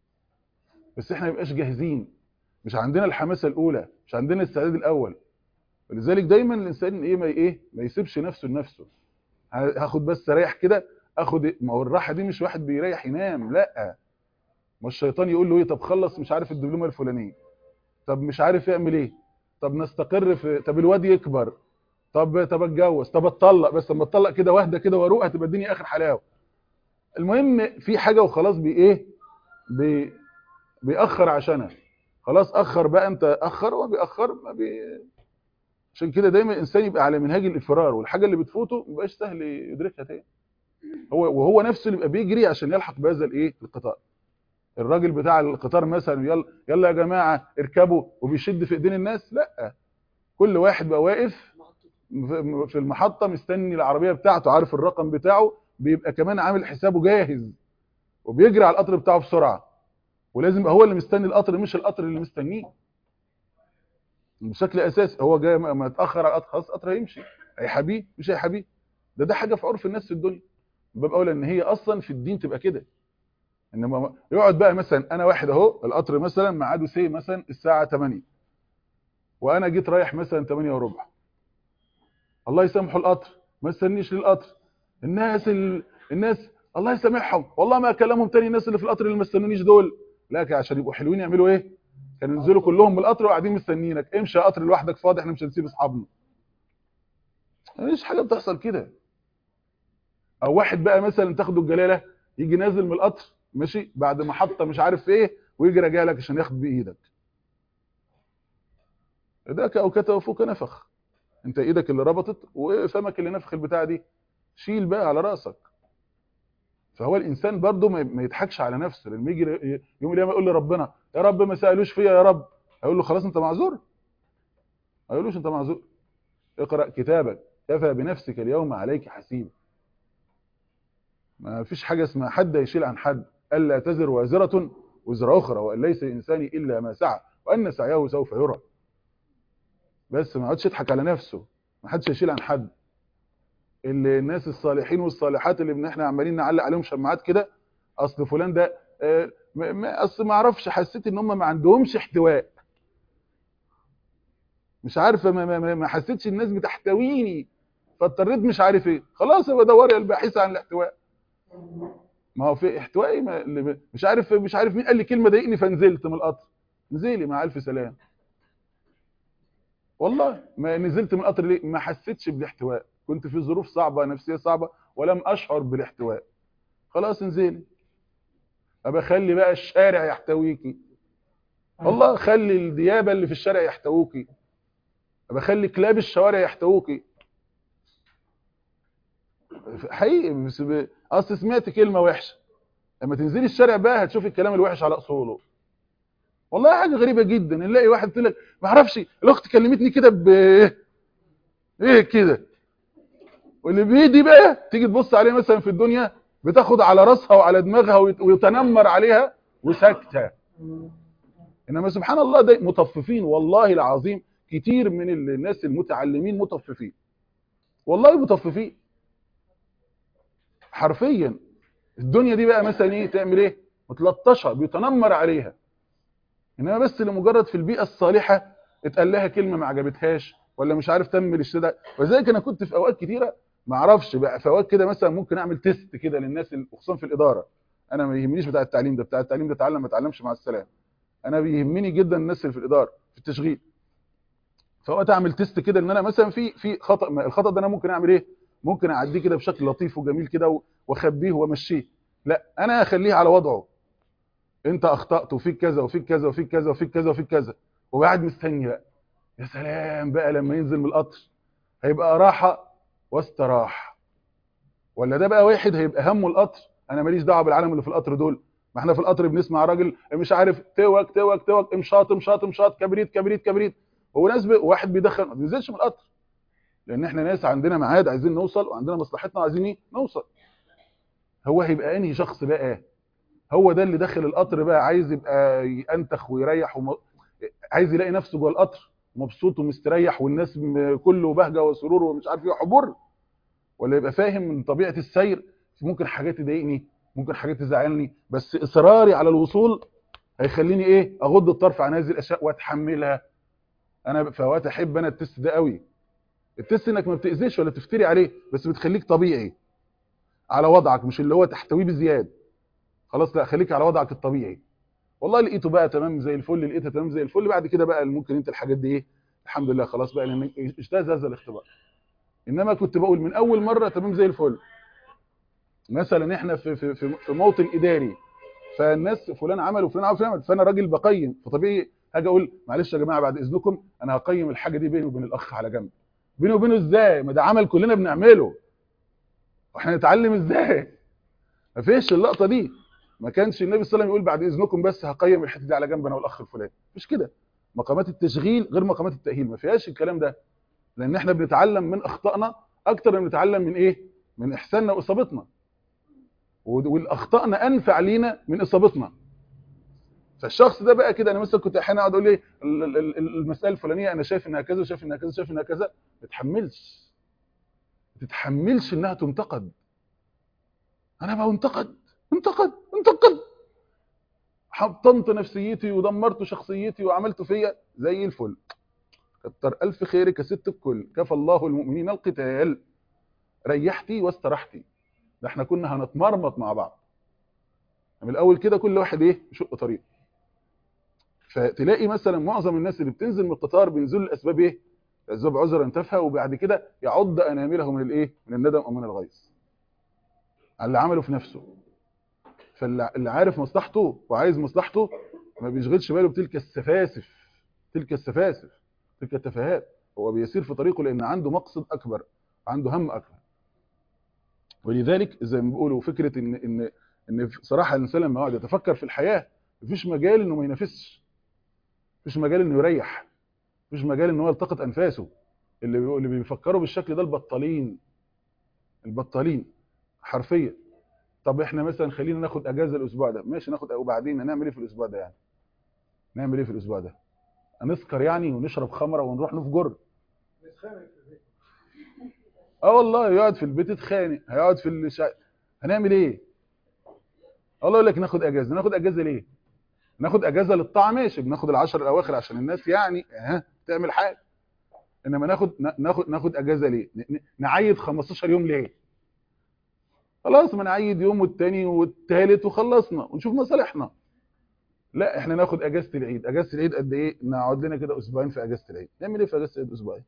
بس احنا ما بنبقاش جاهزين، مش عندنا الحماسه الاولى، مش عندنا الاستعداد الاول. ولذلك دايما الانسان ايه ما ايه ما يسيبش نفسه لنفسه. هاخد بس ريح كده، اخد إيه؟ ما هو الراحه دي مش واحد بيريح ينام، لا. ما الشيطان يقول له ايه، طب خلص مش عارف الدبلومه الفلانيه، طب مش عارف يعمل ايه، طب نستقر في، طب الواد يكبر، طب طب اتجوز، طب اتطلق، بس لما اتطلق كده واهدى كده واروق هتبقى الدنيا اخر حلاوه. المهم في حاجه وخلاص بي ايه بي بيأخر عشانها، خلاص اخر بقى، انت اخر وبيأخر ما بي... عشان كده دايما الانسان يبقى على منهاج الافرار، والحاجه اللي بتفوته ما بقاش سهل يدركها تاني. هو وهو نفسه اللي يبقى بيجري عشان يلحق بهذا الايه القطار. الراجل بتاع القطار مثلا يلا يلا يا جماعه اركبوا وبيشد في ايدين الناس، لا. كل واحد بقى واقف في المحطه مستني العربيه بتاعته، عارف الرقم بتاعه، بيبقى كمان عامل حسابه جاهز وبيجري على القطر بتاعه بسرعه. ولازم يبقى هو اللي مستني القطر مش القطر اللي مستنيه بشكل اساسي. هو جاي ما اتاخر على القطر خلاص القطر هيمشي، هيحبيه مش هيحبيه. ده ده حاجه في عرف الناس في الدنيا. باب اولى ان هي اصلا في الدين تبقى كده. انما يقعد بقى مثلا انا واحد اهو القطر مثلا ميعاده سي مثلا الساعه تمانية، وانا جيت رايح مثلا تمانية وربع، الله يسامحه القطر ما استنيش للقطر. الناس ال... الناس الله يسامحهم والله ما اكلمهم تاني، الناس اللي في القطر اللي ما استنونيش دول، لا عشان يبقوا حلوين يعملوا ايه، كانوا ينزلوا كلهم من القطر وقاعدين مستنيينك، امشي يا قطر لوحدك فاضي احنا مش هنسيب اصحابنا. مفيش حاجه بتحصل كده. او واحد بقى مثلا تاخده الجلاله يجي نازل من القطر ماشي بعد محطه مش عارف ايه ويجي راجع لك عشان ياخد بايدك، ايدك او كتف فوق نفخ، انت ايدك اللي ربطت وفمك اللي نفخ البتاع دي، شيل بقى على راسك. فهو الانسان برضه ما يضحكش على نفسه، لما يجي يوم القيامه يقول لربنا يا رب ما سالوش فيا يا رب، هيقول له خلاص انت معذور؟ ما هيقولوش انت معذور. اقرا كتابك كفى بنفسك اليوم عليك حسيبا. ما فيش حاجه اسمها حد يشيل عن حد، الا تزر وازره وزر اخرى، وان ليس الانسان الا ما سعى وان سعيه سوف يرى. بس ما يقعدش يضحك على نفسه، ما حدش يشيل عن حد. اللي الناس الصالحين والصالحات اللي احنا عمالين نعلق عليهم شماعات كده، اصل فلان ده آه، ما اصل ما اعرفش، حسيت ان هم ما عندهمش احتواء، مش عارفه ما, ما, ما حسيتش الناس بتحتويني فاضطريت مش عارف ايه، خلاص يبقى دوري الباحث عن الاحتواء. ما هو في احتوائي ما مش عارف مش عارف مين قال لي كلمه ضايقني فنزلت من القطر، نزلي مع الف سلام. والله ما نزلت من القطر ليه؟ ما حسيتش بالاحتواء، كنت في ظروف صعبه نفسيه صعبه ولم اشعر بالاحتواء. خلاص انزلي. ابقى خلي بقى الشارع يحتويكي، والله خلي الديابه اللي في الشارع يحتووكي، ابقى خلي كلاب الشوارع يحتووكي. حقيقي بس ب... اصل سمعت كلمه وحشه، لما تنزلي الشارع بقى هتشوفي الكلام الوحش على اصوله. والله حاجه غريبه جدا، نلاقي واحد يقول لك ما اعرفش الاخت كلمتني كده ب ايه كده، واللي بايدي بقى تيجي تبص عليه مثلا في الدنيا بتاخد على راسها وعلى دماغها ويتنمر عليها وساكته. انما سبحان الله ده مطففين، والله العظيم كتير من الناس المتعلمين مطففين، والله مطففين حرفيا. الدنيا دي بقى مثلا ايه تعمل ايه؟ متلطشه بيتنمر عليها، انما بس لمجرد في البيئه الصالحه اتقال لها كلمه ما عجبتهاش ولا مش عارف تم الاشتداء. وذلك انا كنت في اوقات كتيره ما اعرفش بقى، في اوقات كده مثلا ممكن اعمل تيست كده للناس خصوصا في الاداره. انا ما يهمنيش بتاع التعليم ده، بتاع التعليم ده اتعلم ما اتعلمش مع السلامه، انا بيهمني جدا الناس اللي في الاداره في التشغيل. فوقت اعمل تيست كده ان انا مثلا في في خطا، الخطا ده انا ممكن اعمل ايه؟ ممكن اعديه كده بشكل لطيف وجميل كده واخبيه وامشيه، لا انا اخليه على وضعه. انت اخطات وفيك كذا وفيك كذا وفيك كذا وفيك كذا وفيك كذا، وقاعد مستني بقى. يا سلام بقى لما ينزل من القطر هيبقى راحه واستراح، ولا ده بقى واحد هيبقى همه القطر، انا ماليش دعوه بالعالم اللي في القطر دول، ما احنا في القطر بنسمع راجل مش عارف توك توك توك امشاط امشاط امشاط كبريت كبريت كبريت، هو ناس واحد بيدخن ما بينزلش من القطر، لان احنا ناس عندنا ميعاد عايزين نوصل وعندنا مصلحتنا عايزين ايه نوصل. هو هيبقى انهي شخص بقى؟ هو ده اللي داخل القطر بقى عايز يبقى ينتخ ويريح وم... عايز يلاقي نفسه جوه القطر مبسوط ومستريح والناس كله بهجه وسرور ومش عارف ايه حبور، ولا يبقى فاهم من طبيعه السير ممكن حاجات تضايقني ممكن حاجات تزعلني، بس اصراري على الوصول هيخليني ايه اغض الطرف عن هذه الاشياء واتحملها. انا فوات احب انا التست ده قوي، التست انك ما بتاذيش ولا تفتري عليه، بس بتخليك طبيعي على وضعك، مش اللي هو تحتويه بزياده. خلاص لا خليك على وضعك الطبيعي. والله لقيته بقى تمام زي الفل، لقيتها تمام زي الفل، بعد كده بقى ممكن انت الحاجات دي ايه الحمد لله خلاص بقى لان اجتاز هذا الاختبار. انما كنت بقول من اول مره تمام زي الفل، مثلا احنا في في في, في موطن اداري فالناس فلان عمل وفلان عمل وفلان عمل، فانا راجل بقيم، فطبيعي هاجي اقول معلش يا جماعه بعد اذنكم انا هقيم الحاجه دي بيني وبين الاخ على جنب. بيني وبينه ازاي؟ ما ده عمل كلنا بنعمله، واحنا نتعلم ازاي؟ ما فيش اللقطه دي. ما كانش النبي صلى الله عليه وسلم يقول بعد اذنكم بس هقيم الحته دي على جنب انا والاخ الفلاني، مش كده. مقامات التشغيل غير مقامات التاهيل، ما فيهاش الكلام ده، لان احنا بنتعلم من اخطائنا اكتر من بنتعلم من ايه من احساننا واصابتنا، والاخطائنا انفع لينا من اصابتنا. فالشخص ده بقى كده، انا مثلا كنت احيانا اقعد اقول ايه المساله الفلانيه انا شايف انها كذا وشايف انها كذا وشايف انها كذا، ما تتحملش ما تتحملش انها تنتقد. انا بقى انتقد انتقد انتقد حطمت نفسيتي ودمرت شخصيتي وعملت فيا زي الفل، كتر الف خيرك يا ست الكل، كفى الله المؤمنين القتال، ريحتي واسترحتي. ده احنا كنا هنتمرمط مع بعض من الاول كده، كل واحد ايه يشق طريقه. فتلاقي مثلا معظم الناس اللي بتنزل من القطار بينزلوا الاسباب ايه؟ اسباب عذرا تافهه، وبعد كده يعض انامله من الايه؟ من الندم او من الغيظ على اللي عمله في نفسه. فاللي عارف مصلحته وعايز مصلحته ما بيشغلش باله بتلك السفاسف تلك السفاسف تلك التفاهات، هو بيسير في طريقه لان عنده مقصد اكبر، عنده هم اكبر. ولذلك زي ما بيقولوا فكره ان ان ان صراحه الانسان لما يقعد يتفكر في الحياه مفيش مجال انه ما ينافسش، مفيش مجال انه يريح، مفيش مجال ان هو يلتقط انفاسه. اللي اللي بيفكروا بالشكل ده البطالين، البطالين حرفيا. طب احنا مثلا خلينا ناخد اجازه الاسبوع ده، ماشي ناخد، وبعدين هنعمل ايه في الاسبوع ده يعني؟ نعمل ايه في الاسبوع ده؟ هنسكر يعني ونشرب خمره ونروح نفجر؟ اه والله يقعد في البيت يتخانق، هيقعد في الشا... هنعمل ايه؟ الله يقول لك ناخد اجازه، ناخد اجازه ليه؟ ناخد اجازه للطاعه ماشي، بناخد العشر الاواخر عشان الناس يعني ها تعمل حاجه، انما ناخد ناخد ناخد اجازه ليه؟ ن- ن- نعيد خمستاشر يوم ليه؟ خلاص ما نعيد يوم والتاني والتالت وخلصنا ونشوف مصالحنا. لا احنا ناخد اجازه العيد، اجازه العيد قد ايه؟ نقعد لنا كده اسبوعين في اجازه العيد، نعمل ايه في اجازه العيد اسبوعين؟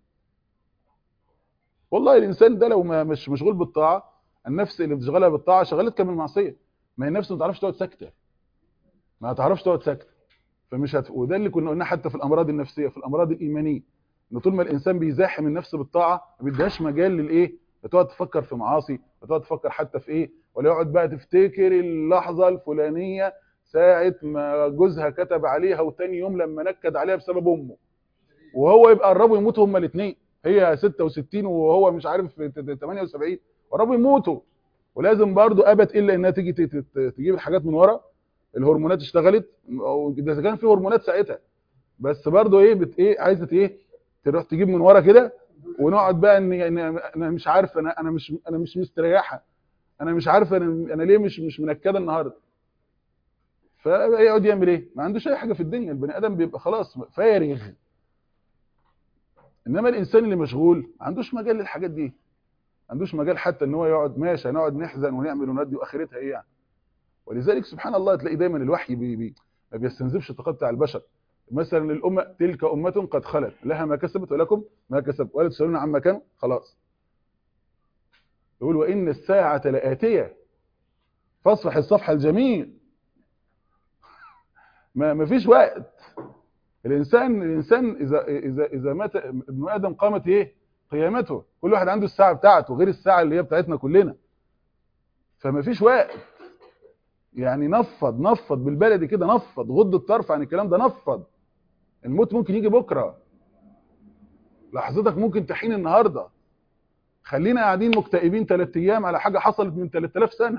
والله الانسان ده لو ما مش مشغول بالطاعه، النفس اللي بتشغلها بالطاعه شغلتك من المعصيه. ما هي النفس ما تعرفش تقعد ساكته، ما هتعرفش تقعد ساكته، فمش هت... وده اللي كنا قلناه حتى في الامراض النفسيه، في الامراض الايمانيه، ان طول ما الانسان بيزاحم النفس بالطاعه ما بيديهاش مجال للايه؟ تقعد تفكر في معاصي، تقعد تفكر حتى في ايه، ولا يقعد بقى تفتكر اللحظه الفلانيه ساعه ما جوزها كتب عليها وتاني يوم لما نكد عليها بسبب امه، وهو يبقى قربوا يموتوا هما الاثنين، هي ستة وستين وهو مش عارف تمانية وسبعين، قربوا يموتوا، ولازم برضو ابت الا انها تيجي تجيب الحاجات من ورا، الهرمونات اشتغلت، او ده كان في هرمونات ساعتها، بس برضو ايه بت ايه عايزه ايه؟ تروح تجيب من ورا كده، ونقعد بقى ان انا مش عارف، انا انا مش انا مش مستريحه، انا مش عارف انا انا ليه مش مش منكده النهارده. فيقعد يعمل ايه؟ ما عندوش اي حاجه في الدنيا، البني ادم بيبقى خلاص فارغ. انما الانسان اللي مشغول ما عندوش مجال للحاجات دي، ما عندوش مجال حتى ان هو يقعد ماشي هنقعد نحزن ونعمل وندي واخرتها ايه يعني. ولذلك سبحان الله تلاقي دايما الوحي بي بي ما بيستنزفش الطاقات بتاع البشر. مثلا الامه تلك امه قد خلت لها ما كسبت ولكم ما كسبت ولا تسالون عما كانوا، خلاص. يقول وان الساعه لاتيه فاصفح الصفح الجميل. ما ما فيش وقت. الانسان الانسان اذا اذا اذا مات ابن ادم قامت ايه؟ قيامته. كل واحد عنده الساعه بتاعته غير الساعه اللي هي بتاعتنا كلنا، فما فيش وقت. يعني نفض نفض بالبلدي كده، نفض غض الطرف عن الكلام ده، نفض. الموت ممكن يجي بكره، لحظتك ممكن تحين النهارده. خلينا قاعدين مكتئبين ثلاث ايام على حاجه حصلت من ثلاثة آلاف سنه.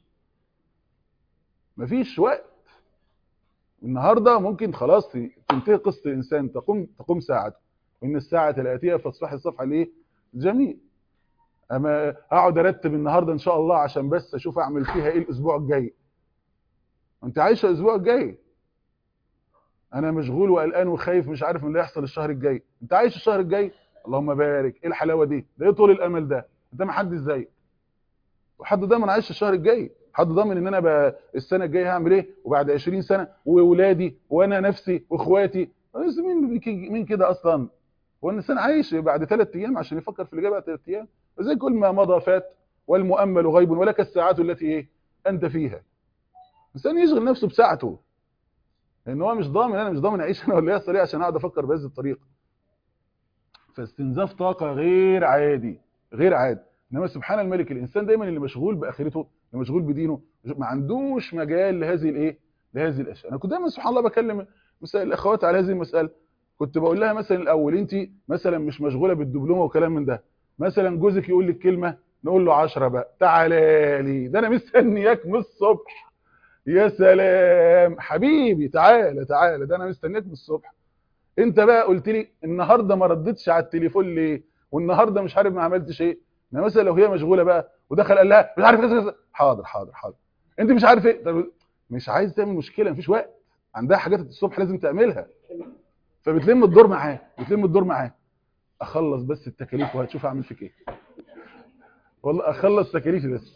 مفيش وقت. النهارده ممكن خلاص تنتهي قصه الانسان، تقوم تقوم ساعته، وان الساعه الاتيه فاصفح الصفحه الايه؟ جميل. اما اقعد ارتب النهارده ان شاء الله عشان بس اشوف اعمل فيها ايه الاسبوع الجاي. انت عايش الاسبوع الجاي. انا مشغول وقلقان وخايف مش عارف من اللي هيحصل الشهر الجاي. انت عايش الشهر الجاي؟ اللهم بارك، ايه الحلاوه دي؟ ده ايه طول الامل ده؟ انت ما حدش زيك. وحد ضامن عايش الشهر الجاي؟ حد ضامن ان انا بقى السنه الجايه هعمل ايه؟ وبعد عشرين سنه واولادي وانا نفسي واخواتي؟ مين مين كده اصلا؟ هو الانسان عايش بعد ثلاث ايام عشان يفكر في اللي جاي بعد ثلاث ايام؟ وزي كل ما مضى فات والمؤمل غيب ولك الساعات التي ايه؟ انت فيها. الانسان يشغل نفسه بساعته، لان هو مش ضامن، انا مش ضامن اعيش انا ولا يحصل ايه عشان اقعد افكر بهذه الطريقه. فاستنزاف طاقه غير عادي، غير عادي. انما سبحان الملك، الانسان دايما اللي مشغول باخرته، اللي مشغول بدينه، ما عندوش مجال لهذه الايه؟ لهذه الاشياء. انا كنت دايما سبحان الله بكلم مثلا الاخوات على هذه المساله، كنت بقول لها مثلا الاول انت مثلا مش مشغوله بالدبلومه وكلام من ده، مثلا جوزك يقول لك كلمه نقول له عشرة بقى، تعالى لي ده انا مستنياك من الصبح. يا سلام حبيبي، تعالى تعالى ده انا مستنيك من الصبح. انت بقى قلت لي النهارده ما ردتش على التليفون ليه؟ والنهارده مش عارف ما عملتش ايه. انما مثلا لو هي مشغوله بقى ودخل قال لها مش عارف كذا، حاضر حاضر حاضر، انت مش عارف ايه، طب مش عايز تعمل مشكله، مفيش وقت، عندها حاجات الصبح لازم تعملها، فبتلم الدور معاه، بتلم الدور معاه. اخلص بس التكاليف وهتشوف اعمل فيك ايه. والله اخلص تكاليفي بس،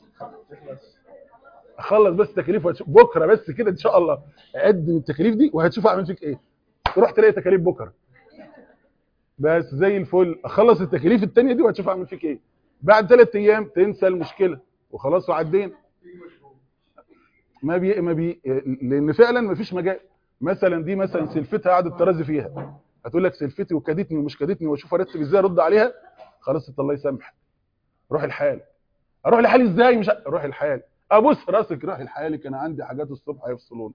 اخلص بس تكاليف وهتشوف بكره بس كده ان شاء الله، اقدم التكاليف دي وهتشوف اعمل فيك ايه. تروح تلاقي تكاليف بكره بس زي الفل، اخلص التكاليف الثانيه دي وهتشوف اعمل فيك ايه. بعد ثلاث ايام تنسى المشكله وخلاص وعدينا. ما بي ما بي لان فعلا ما فيش مجال. مثلا دي مثلا سلفتها قعدت ترازي فيها، هتقول لك سلفتي وكادتني ومش كادتني واشوف ارتب ازاي ارد عليها. خلاص انت الله يسامحك، روح الحال. اروح لحالي ازاي؟ مش ه- اروح لحالي. ابص راسك روح لحالي، كان عندي حاجات الصبح هيفصلوني.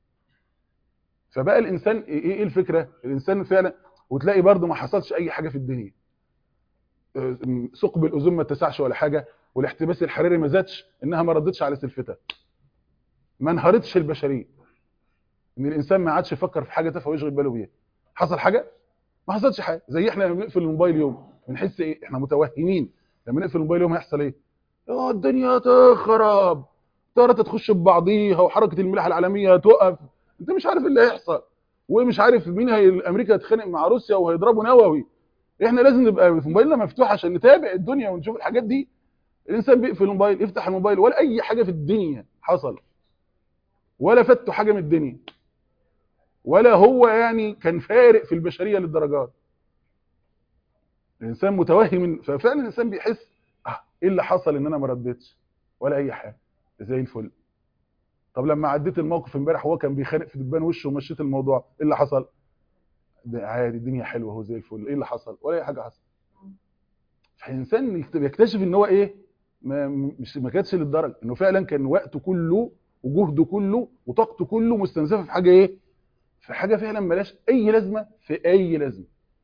فبقى الانسان ايه ايه الفكره؟ الانسان فعلا، وتلاقي برضه ما حصلش اي حاجه في الدنيا، آه، ثقب الاوزون ما اتسعش ولا حاجه، والاحتباس الحراري ما زادش، انها ما ردتش على سلفتها، ما انهارتش البشريه، ان الانسان ما عادش يفكر في حاجه تافهه ويشغل باله بيها. حصل حاجه؟ ما حصلش حاجه. زي احنا لما بنقفل الموبايل يوم بنحس ايه؟ احنا متوهمين لما نقفل الموبايل يوم هيحصل ايه؟ اه الدنيا تخرب، طيارات تخش ببعضيها، وحركه الملاحه العالميه هتوقف، انت مش عارف اللي هيحصل، ومش عارف مين، هي امريكا هتتخانق مع روسيا وهيضربوا نووي. احنا لازم نبقى في موبايلنا مفتوح عشان نتابع الدنيا ونشوف الحاجات دي. الانسان بيقفل الموبايل، يفتح الموبايل، ولا اي حاجه في الدنيا حصل، ولا فاتوا حاجه من الدنيا، ولا هو يعني كان فارق في البشريه للدرجات. الانسان متوهم، ففعلا الانسان بيحس اه ايه اللي حصل ان انا ما ردتش ولا اي حاجه، زي الفل. طب لما عديت الموقف امبارح وهو كان بيخانق في دبان وشه ومشيت الموضوع، ايه اللي حصل؟ ده عادي، الدنيا حلوه هو زي الفل، ايه اللي حصل؟ ولا اي حاجه حصل. فالانسان يكتشف ان هو ايه، ما مش ما كانتش للدرجه، انه فعلا كان وقته كله وجهده كله وطاقته كله مستنزفه في حاجه ايه، في حاجه فعلا ملاش اي لازمه، في اي لازمه.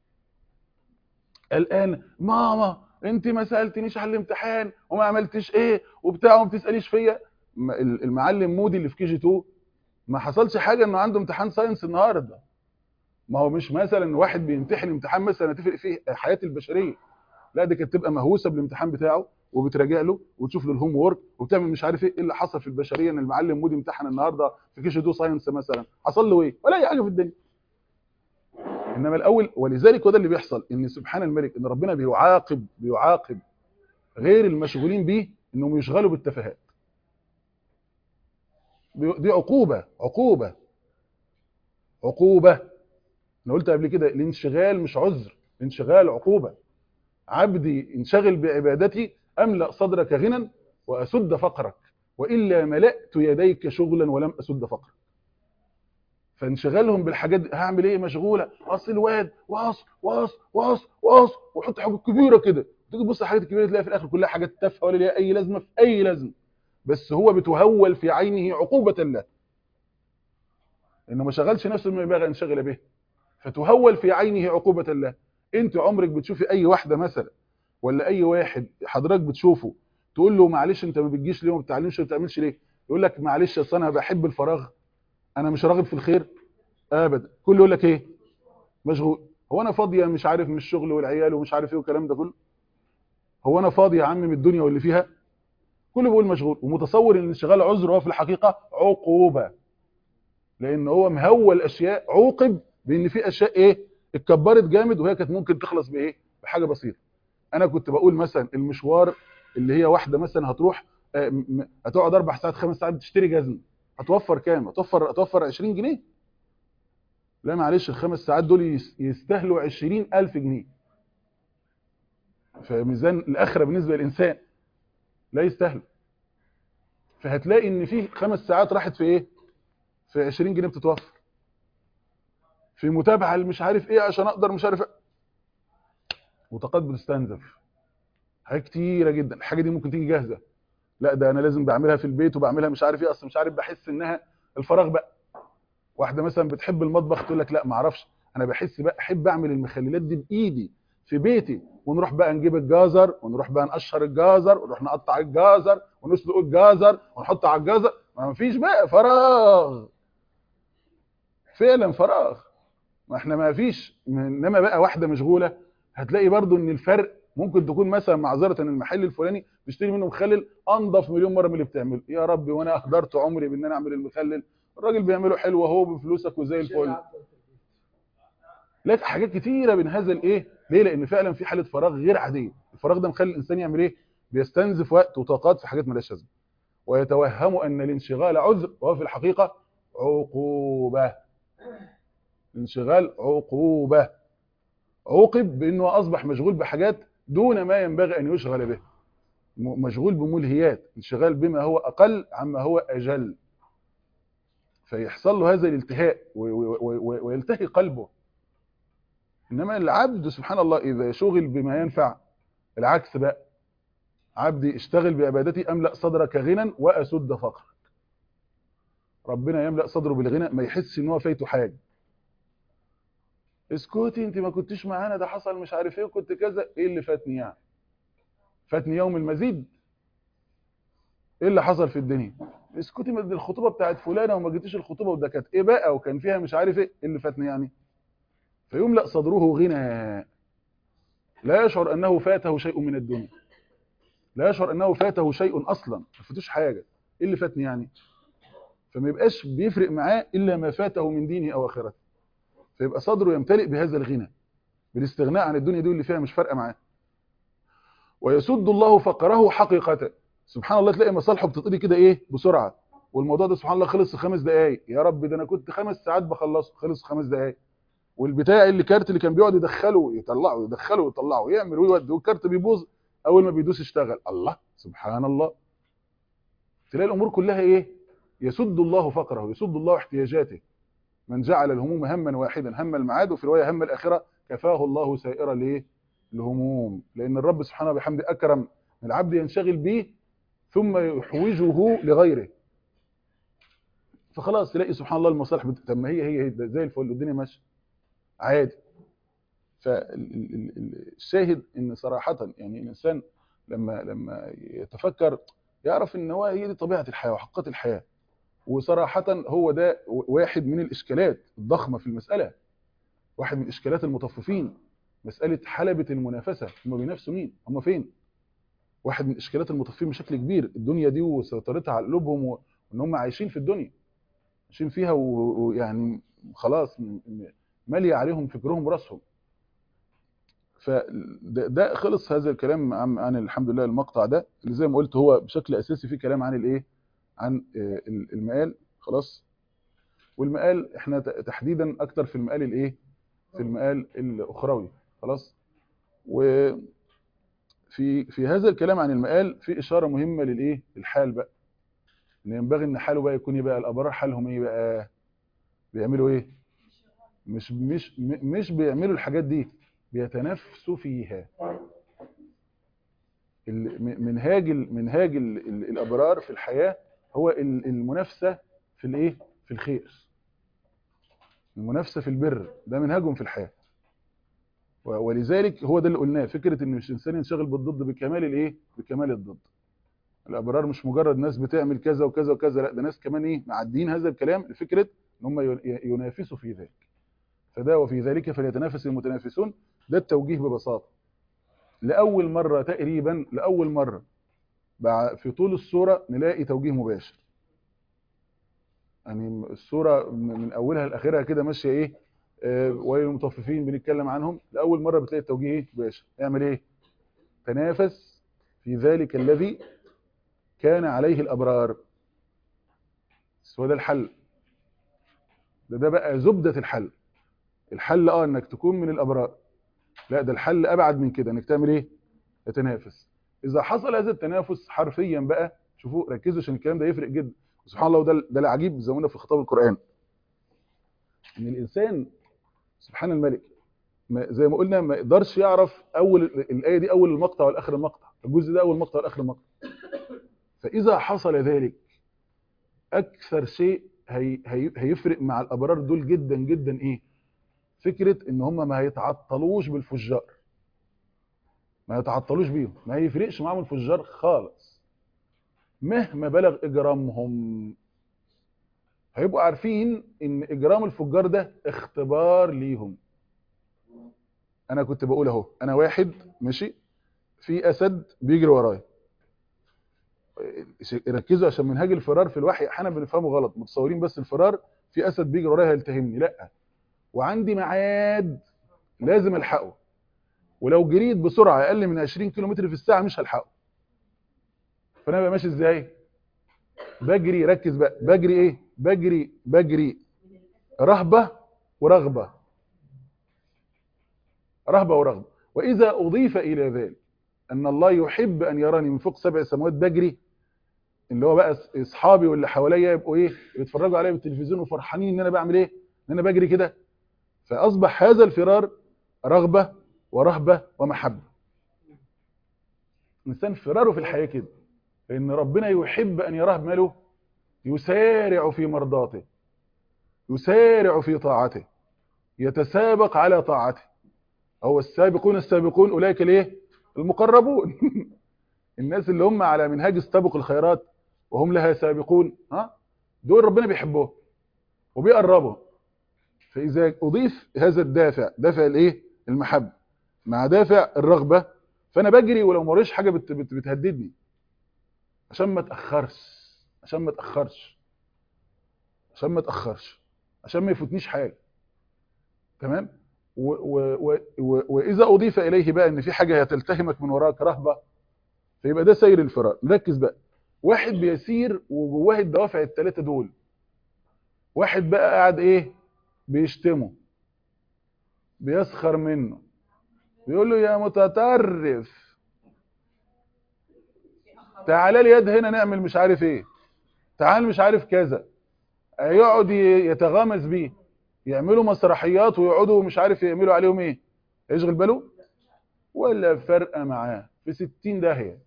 الان ماما انت ما سالتنيش على الامتحان وما عملتش ايه وبتاع وما بتساليش فيا. ما- المعلم مودي اللي في كي جي اتنين ما حصلش حاجه انه عنده امتحان ساينس النهارده. ما هو مش مثلا واحد بيمتحن امتحان مثلا هتفرق فيه حياه البشريه، لا دي كانت تبقى مهووسه بالامتحان بتاعه وبتراجع له وتشوف له الهوم وورك وبتعمل مش عارف ايه. ايه اللي حصل في البشريه ان المعلم مودي امتحن النهارده في كي جي اتنين ساينس مثلا؟ حصل له ايه؟ ولا اي حاجه في الدنيا. انما الاول، ولذلك وده اللي بيحصل، ان سبحان الملك ان ربنا بيعاقب بيعاقب غير المشغولين بيه انهم يشغلوا بالتفاهات. دي عقوبه عقوبه عقوبه. انا قلت قبل كده الانشغال مش عذر، الانشغال عقوبه. عبدي انشغل بعبادتي املا صدرك غنى واسد فقرك، والا ملأت يديك شغلا ولم اسد فقرك. فانشغالهم بالحاجات دي، هعمل ايه؟ مشغوله، اصل الواد واصل واصل واصل واصل، وحط حاجات كبيره كده، تيجي تبص على الحاجات الكبيره تلاقي في الاخر كلها حاجات تافهه ولا ليها اي لازمه في اي لازمه، بس هو بتهول في عينه عقوبه له، انه ما شغلش نفسه بما ينبغي ان ينشغل به، فتهول في عينه عقوبه له. انت عمرك بتشوفي اي واحده مثلا ولا اي واحد حضرتك بتشوفه تقول له معلش انت ما بتجيش ليه وما بتعلمش وما بتعملش ليه؟ يقول لك معلش اصل انا بحب الفراغ، انا مش راغب في الخير ابدا. كله يقول لك ايه؟ مشغول. هو انا فاضيه مش عارف من الشغل والعيال ومش عارف ايه والكلام ده كله؟ هو انا فاضي يا عم من الدنيا واللي فيها؟ كله بيقول مشغول، ومتصور ان الانشغال عذر وهو في الحقيقه عقوبه، لان هو مهول اشياء، عوقب بان في اشياء ايه اتكبرت جامد وهي كانت ممكن تخلص بايه، بحاجه بسيطه. انا كنت بقول مثلا المشوار اللي هي واحده مثلا هتروح آه، م- م- هتقعد اربع ساعات خمس ساعات بتشتري جزمه، هتوفر كام؟ هتوفر هتوفر عشرين جنيه. لا معلش، الخمس ساعات دول يس- يستاهلوا عشرين ألف جنيه. فميزان الاخره بالنسبه للانسان لا يستاهل. فهتلاقي ان في خمس ساعات راحت في ايه، في عشرين جنيه بتتوفر في متابعه مش عارف ايه عشان اقدر مش عارف إيه. وطاقات بتستنزف، حاجات كتيره جدا. الحاجه دي ممكن تيجي جاهزه، لا ده انا لازم بعملها في البيت وبعملها مش عارف ايه، اصل مش عارف بحس انها الفراغ بقى. واحده مثلا بتحب المطبخ تقول لك لا ما اعرفش، انا بحس بقى احب اعمل المخللات دي بايدي في بيتي، ونروح بقى نجيب الجزر ونروح بقى نقشر الجزر ونروح نقطع الجزر ونسلق الجزر ونحطه على الجزر. ما فيش بقى فراغ، فعلا فراغ. ما احنا ما فيش. انما بقى واحده مشغوله هتلاقي برضو ان الفرق ممكن تكون مثلا معذره المحل الفلاني بتشتري منه مخلل انضف مليون مره من اللي بتعمله. يا ربي وانا اهدرت عمري بان انا اعمل المخلل؟ الراجل بيعمله حلو اهو بفلوسك وزي الفل. لك حاجات كتيره من هذا الايه. ليه؟ لان فعلا في حاله فراغ غير عاديه. الفراغ ده مخلي الانسان يعمل ايه؟ بيستنزف وقت وطاقات في حاجات مالهاش لازمه، ويتوهم ان الانشغال عذر وهو في الحقيقه عقوبه. الانشغال عقوبه، عوقب بانه اصبح مشغول بحاجات دون ما ينبغي ان يشغل به، م- مشغول بملهيات، انشغال بما هو اقل عما هو اجل، فيحصل له هذا الالتهاء و- و- و- ويلتهي قلبه. انما العبد سبحان الله اذا شغل بما ينفع، العكس بقى، عبدي اشتغل بعبادتي املا صدرك غنى واسد فقرك. ربنا يملا صدره بالغنى، ما يحسش ان هو فايته حاجه. اسكتي انت ما كنتش معانا، ده حصل مش عارف ايه وكنت كذا. ايه اللي فاتني يعني؟ فاتني يوم المزيد؟ ايه اللي حصل في الدنيا؟ اسكتي، ما دي الخطوبه بتاعت فلانه وما جيتيش الخطوبه، وده كانت ايه بقى وكان فيها مش عارف ايه. ايه اللي فاتني يعني؟ فيملا صدره غنى، لا يشعر انه فاته شيء من الدنيا، لا يشعر انه فاته شيء اصلا، ما فاتوش حاجه. ايه اللي فاتني يعني؟ فما يبقاش بيفرق معاه الا ما فاته من دينه او اخرته، فيبقى صدره يمتلئ بهذا الغنى، بالاستغناء عن الدنيا دي اللي فيها مش فارقه معاه. ويسد الله فقره حقيقه. سبحان الله، تلاقي مصالحه بتطير كده ايه بسرعه، والموضوع ده سبحان الله خلص في خمس دقائق. يا رب ده انا كنت خمس ساعات بخلصه، خلص في خمس دقائق. والبتاع اللي كارت اللي كان بيقعد يدخله يطلعه يدخله ويطلعه يعمل ويودي والكارت بيبوظ، اول ما بيدوس اشتغل. الله سبحان الله، تلاقي الامور كلها ايه؟ يسد الله فقره، يسد الله احتياجاته. من جعل الهموم هما واحدا، هم المعاد، وفي روايه هم الاخره، كفاه الله سائر الايه الهموم. لان الرب سبحانه وبحمده اكرم العبد ينشغل به ثم يحوجه لغيره، فخلاص تلاقي سبحان الله المصالح بت... طب ما هي هي هي زي الفل والدنيا ماشيه عادي. فالشاهد ان صراحه يعني الانسان لما لما يتفكر يعرف ان هو هي دي طبيعه الحياه وحقيقه الحياه. وصراحه هو ده واحد من الاشكالات الضخمه في المساله، واحد من اشكالات المطففين، مساله حلبة المنافسه. هم بينافسوا مين؟ هم فين؟ واحد من اشكالات المطففين بشكل كبير الدنيا دي وسيطرتها على قلوبهم، وان هم عايشين في الدنيا، عايشين فيها ويعني خلاص ماليه عليهم فكرهم وراسهم. فده ده خلص هذا الكلام عن, عن الحمد لله المقطع ده اللي زي ما قلت هو بشكل اساسي فيه كلام عن الايه، عن المقال. خلاص، والمقال احنا تحديدا اكتر في المقال الايه، في المقال الاخروي. خلاص، وفي في هذا الكلام عن المقال في اشاره مهمه للايه، الحال بقى، ان ينبغي ان حاله بقى يكون ايه بقى، الابرار حالهم ايه بقى، بيعملوا ايه؟ مش مش مش بيعملوا الحاجات دي، بيتنافسوا فيها. منهاج منهاج الابرار في الحياه هو المنافسه في الايه، في الخير، المنافسه في البر، ده منهجهم في الحياه. ولذلك هو ده اللي قلناه، فكره ان مش الانسان ينشغل بالضد بكمال الايه، بكمال الضد. الابرار مش مجرد ناس بتعمل كذا وكذا وكذا، لا ده ناس كمان ايه، معديين هذا الكلام لفكره ان هم ينافسوا في ذلك. فده وفي ذلك فليتنافس المتنافسون، ده التوجيه ببساطه. لاول مره تقريبا، لاول مره في طول السوره نلاقي توجيه مباشر. يعني السوره من اولها لاخرها كده ماشيه ايه، آه ويل المطففين بنتكلم عنهم، لاول مره بتلاقي التوجيه ايه مباشر. اعمل ايه؟ تنافس في ذلك الذي كان عليه الابرار. هو ده الحل، ده ده بقى زبده الحل. الحل اه انك تكون من الابرار، لا ده الحل ابعد من كده، انك تعمل ايه؟ تتنافس. اذا حصل هذا التنافس حرفيا بقى، شوفوا ركزوا عشان الكلام ده يفرق جدا. سبحان الله، وده ده العجيب زي ما قلنا في خطاب القران، ان الانسان سبحان الملك ما زي ما قلنا ما يقدرش يعرف اول الايه دي اول المقطع والاخر المقطع، الجزء ده اول مقطع والاخر المقطع. فاذا حصل ذلك اكثر شيء هي هي هيفرق مع الابرار دول جدا جدا ايه، فكره ان هم ما هيتعطلوش بالفجار، ما يتعطلوش بيهم، ما هيفرقش معاهم الفجار خالص مهما بلغ اجرامهم. هيبقوا عارفين ان اجرام الفجار ده اختبار ليهم. انا كنت بقول اهو، انا واحد ماشي في اسد بيجري ورايا، ركزوا عشان منهاج الفرار في الوحي احيانا بنفهمه غلط، متصورين بس الفرار في اسد بيجري ورايا هيلتهمني، لا، وعندي ميعاد لازم الحقه، ولو جريت بسرعه اقل من عشرين كيلو متر في الساعه مش هلحقه. فانا بقى ماشي ازاي؟ بجري، ركز بقى، بجري ايه؟ بجري بجري رهبه ورغبه، رهبه ورغبه. واذا اضيف الى ذلك ان الله يحب ان يراني من فوق سبع سماوات بجري، اللي هو بقى اصحابي واللي حواليا يبقوا ايه، بيتفرجوا عليا بالتلفزيون وفرحانين ان انا بعمل ايه، ان انا بجري كده. فاصبح هذا الفرار رغبه ورهبه ومحبه. الانسان فراره في الحياه كده، لان ربنا يحب ان يراه ماله يسارع في مرضاته، يسارع في طاعته، يتسابق على طاعته. هو السابقون السابقون اولئك الايه؟ المقربون. الناس اللي هم على منهاج استبق الخيرات وهم لها سابقون، ها دول ربنا بيحبهم وبيقربهم. فاذا اضيف هذا الدافع، دافع الايه؟ المحبه، مع دافع الرغبه، فانا بجري ولو ما وريش حاجه بت بت بتهددني عشان ما اتاخرش، عشان ما اتاخرش عشان ما اتاخرش عشان ما يفوتنيش حاجه. تمام. و و و و واذا اضيف اليه بقى ان في حاجه هتلتهمك من وراك رهبه، فيبقى ده سير الفرار. نركز بقى، واحد بيسير وجواه الدوافع الثلاثه دول، واحد بقى قاعد ايه؟ بيشتمه، بيسخر منه، بيقول له يا متطرف، تعالى لي يد هنا نعمل مش عارف ايه، تعال مش عارف كذا، يقعد يتغامز بيه، يعملوا مسرحيات ويقعدوا مش عارف يعملوا عليهم ايه، يشغل باله ولا فرقه معاه في ستين داهيه.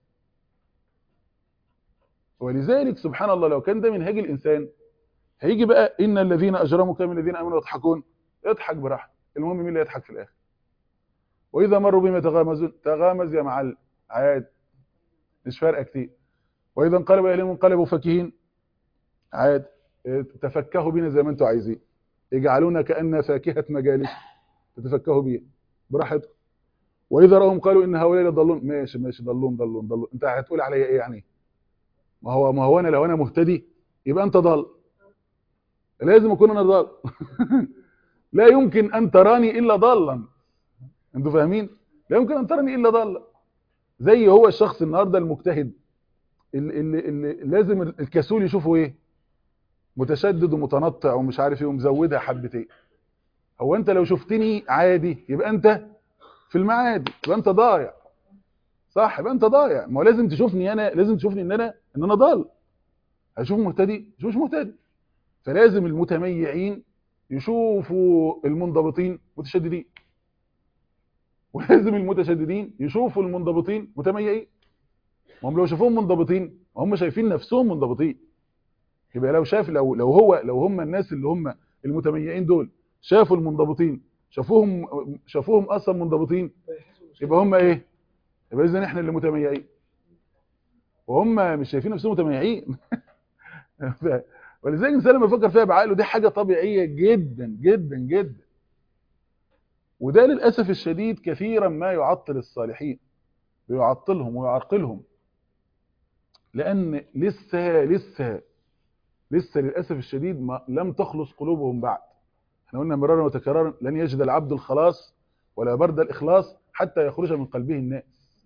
ولذلك سبحان الله لو كان ده منهج الانسان، هيجي بقى ان الذين اجرموا كانوا الذين امنوا يضحكون، اضحك براحتك، المهم مين اللي يضحك في الاخر. واذا مروا بهم يتغامزون، تغامز يا معلم عادي مش فارقه كتير. واذا انقلبوا اليهم انقلبوا فكهين، عادي تفكهوا بينا زي ما انتم عايزين، يجعلونا كأن فاكهة مجالس تتفكهوا بيها براحتكم. واذا راهم قالوا ان هؤلاء لضالون، ماشي ماشي ضلون ضلون ضلون، انت هتقول عليا ايه يعني؟ ما هو ما هو انا لو انا مهتدي يبقى انت ضال، لازم اكون انا ضال. لا يمكن ان تراني الا ضالا، انتوا فاهمين؟ لا يمكن ان تراني الا ضالا. زي هو الشخص النهارده المجتهد اللي, اللي, اللي لازم الكسول يشوفه ايه؟ متشدد ومتنطع ومش عارف ايه ومزودها حبتين. هو انت لو شفتني عادي يبقى انت في المعادي، يبقى انت ضايع، صح؟ يبقى انت ضايع. ما هو لازم تشوفني انا، لازم تشوفني ان انا ان انا ضال. هشوف مهتدي مش مهتدي. فلازم المتميعين يشوفوا المنضبطين متشددين، ولازم المتشددين يشوفوا المنضبطين متميعين. هم لو شافوهم منضبطين هم شايفين نفسهم منضبطين. يبقى لو شاف لو لو هو لو هم الناس اللي هم المتميعين دول شافوا المنضبطين، شافوهم شافوهم اصلا منضبطين، يبقى هم ايه؟ يبقى اذا احنا اللي متميعين وهم مش شايفين نفسهم متميعين. ولذلك الانسان لما يفكر فيها بعقله دي حاجه طبيعيه جدا جدا جدا. وده للاسف الشديد كثيرا ما يعطل الصالحين، بيعطلهم ويعرقلهم، لان لسه لسه لسه للاسف الشديد ما لم تخلص قلوبهم بعد. احنا قلنا مرارا وتكرارا لن يجد العبد الخلاص ولا برد الاخلاص حتى يخرج من قلبه الناس.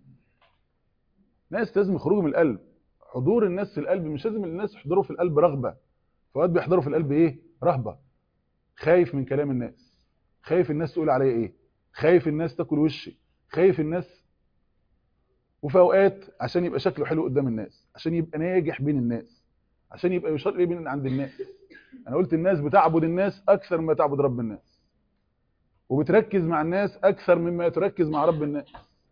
ناس لازم يخرجوا من القلب. حضور الناس في القلب مش لازم الناس يحضروا في القلب رغبه، فوقت بيحضروا في القلب ايه؟ رهبه. خايف من كلام الناس، خايف الناس تقول عليا ايه، خايف الناس تاكل وشي، خايف الناس. وفي اوقات عشان يبقى شكله حلو قدام الناس، عشان يبقى ناجح بين الناس، عشان يبقى يشار بين عند الناس. انا قلت الناس بتعبد الناس اكثر مما تعبد رب الناس، وبتركز مع الناس اكثر مما تركز مع رب الناس.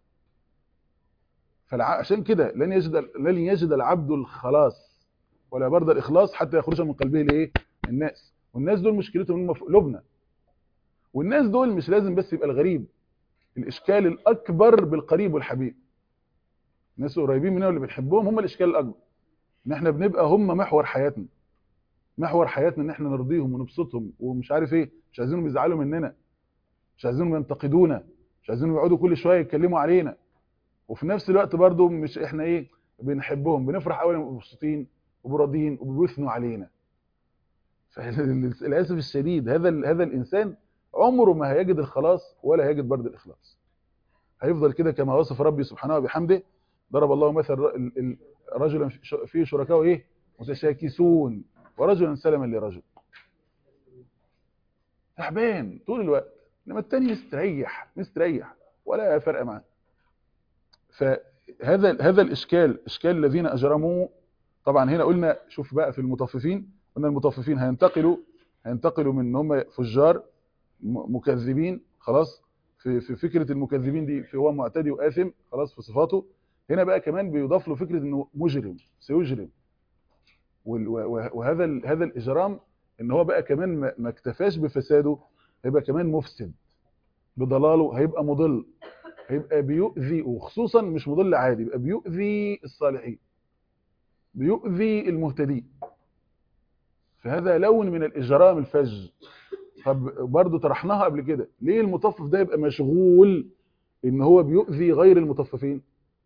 فعشان كده لن يجد لن يجد العبد الخلاص ولا برد الاخلاص حتى يخرج من قلبه لايه؟ الناس. والناس دول مشكلتهم هم في قلوبنا. والناس دول مش لازم بس يبقى الغريب، الاشكال الاكبر بالقريب والحبيب. الناس قريبين مننا واللي بنحبهم هم الاشكال الاكبر، ان احنا بنبقى هم محور حياتنا. محور حياتنا ان احنا نرضيهم ونبسطهم ومش عارف ايه، مش عايزينهم يزعلوا مننا، مش عايزينهم ينتقدونا، مش عايزينهم يقعدوا كل شويه يتكلموا علينا. وفي نفس الوقت برضو مش احنا ايه؟ بنحبهم، بنفرح قوي لما مبسوطين وبراضيين وبيثنوا علينا. فللاسف الشديد هذا هذا الانسان عمره ما هيجد الخلاص ولا هيجد برد الاخلاص. هيفضل كده كما وصف ربي سبحانه وبحمده. ضرب الله مثل رجلا فيه شركاء ايه؟ متشاكسون ورجلا سلما لرجل. تعبان طول الوقت، انما الثاني مستريح مستريح ولا فرق معاه. فهذا هذا الاشكال، اشكال الذين اجرموا. طبعا هنا قلنا شوف بقى في المطففين، قلنا المطففين هينتقلوا هينتقلوا من ان هم فجار مكذبين خلاص، في في فكره المكذبين دي في هو معتدي واثم خلاص في صفاته، هنا بقى كمان بيضاف له فكره انه مجرم سيجرم، وهذا هذا الاجرام ان هو بقى كمان ما اكتفاش بفساده، هيبقى كمان مفسد بضلاله، هيبقى مضل، هيبقى بيؤذي، وخصوصا مش مضل عادي، يبقى بيؤذي الصالحين، بيؤذي المهتدين. فهذا لون من الاجرام الفج. طب برضه طرحناها قبل كده، ليه المطفف ده يبقى مشغول ان هو بيؤذي غير المطففين؟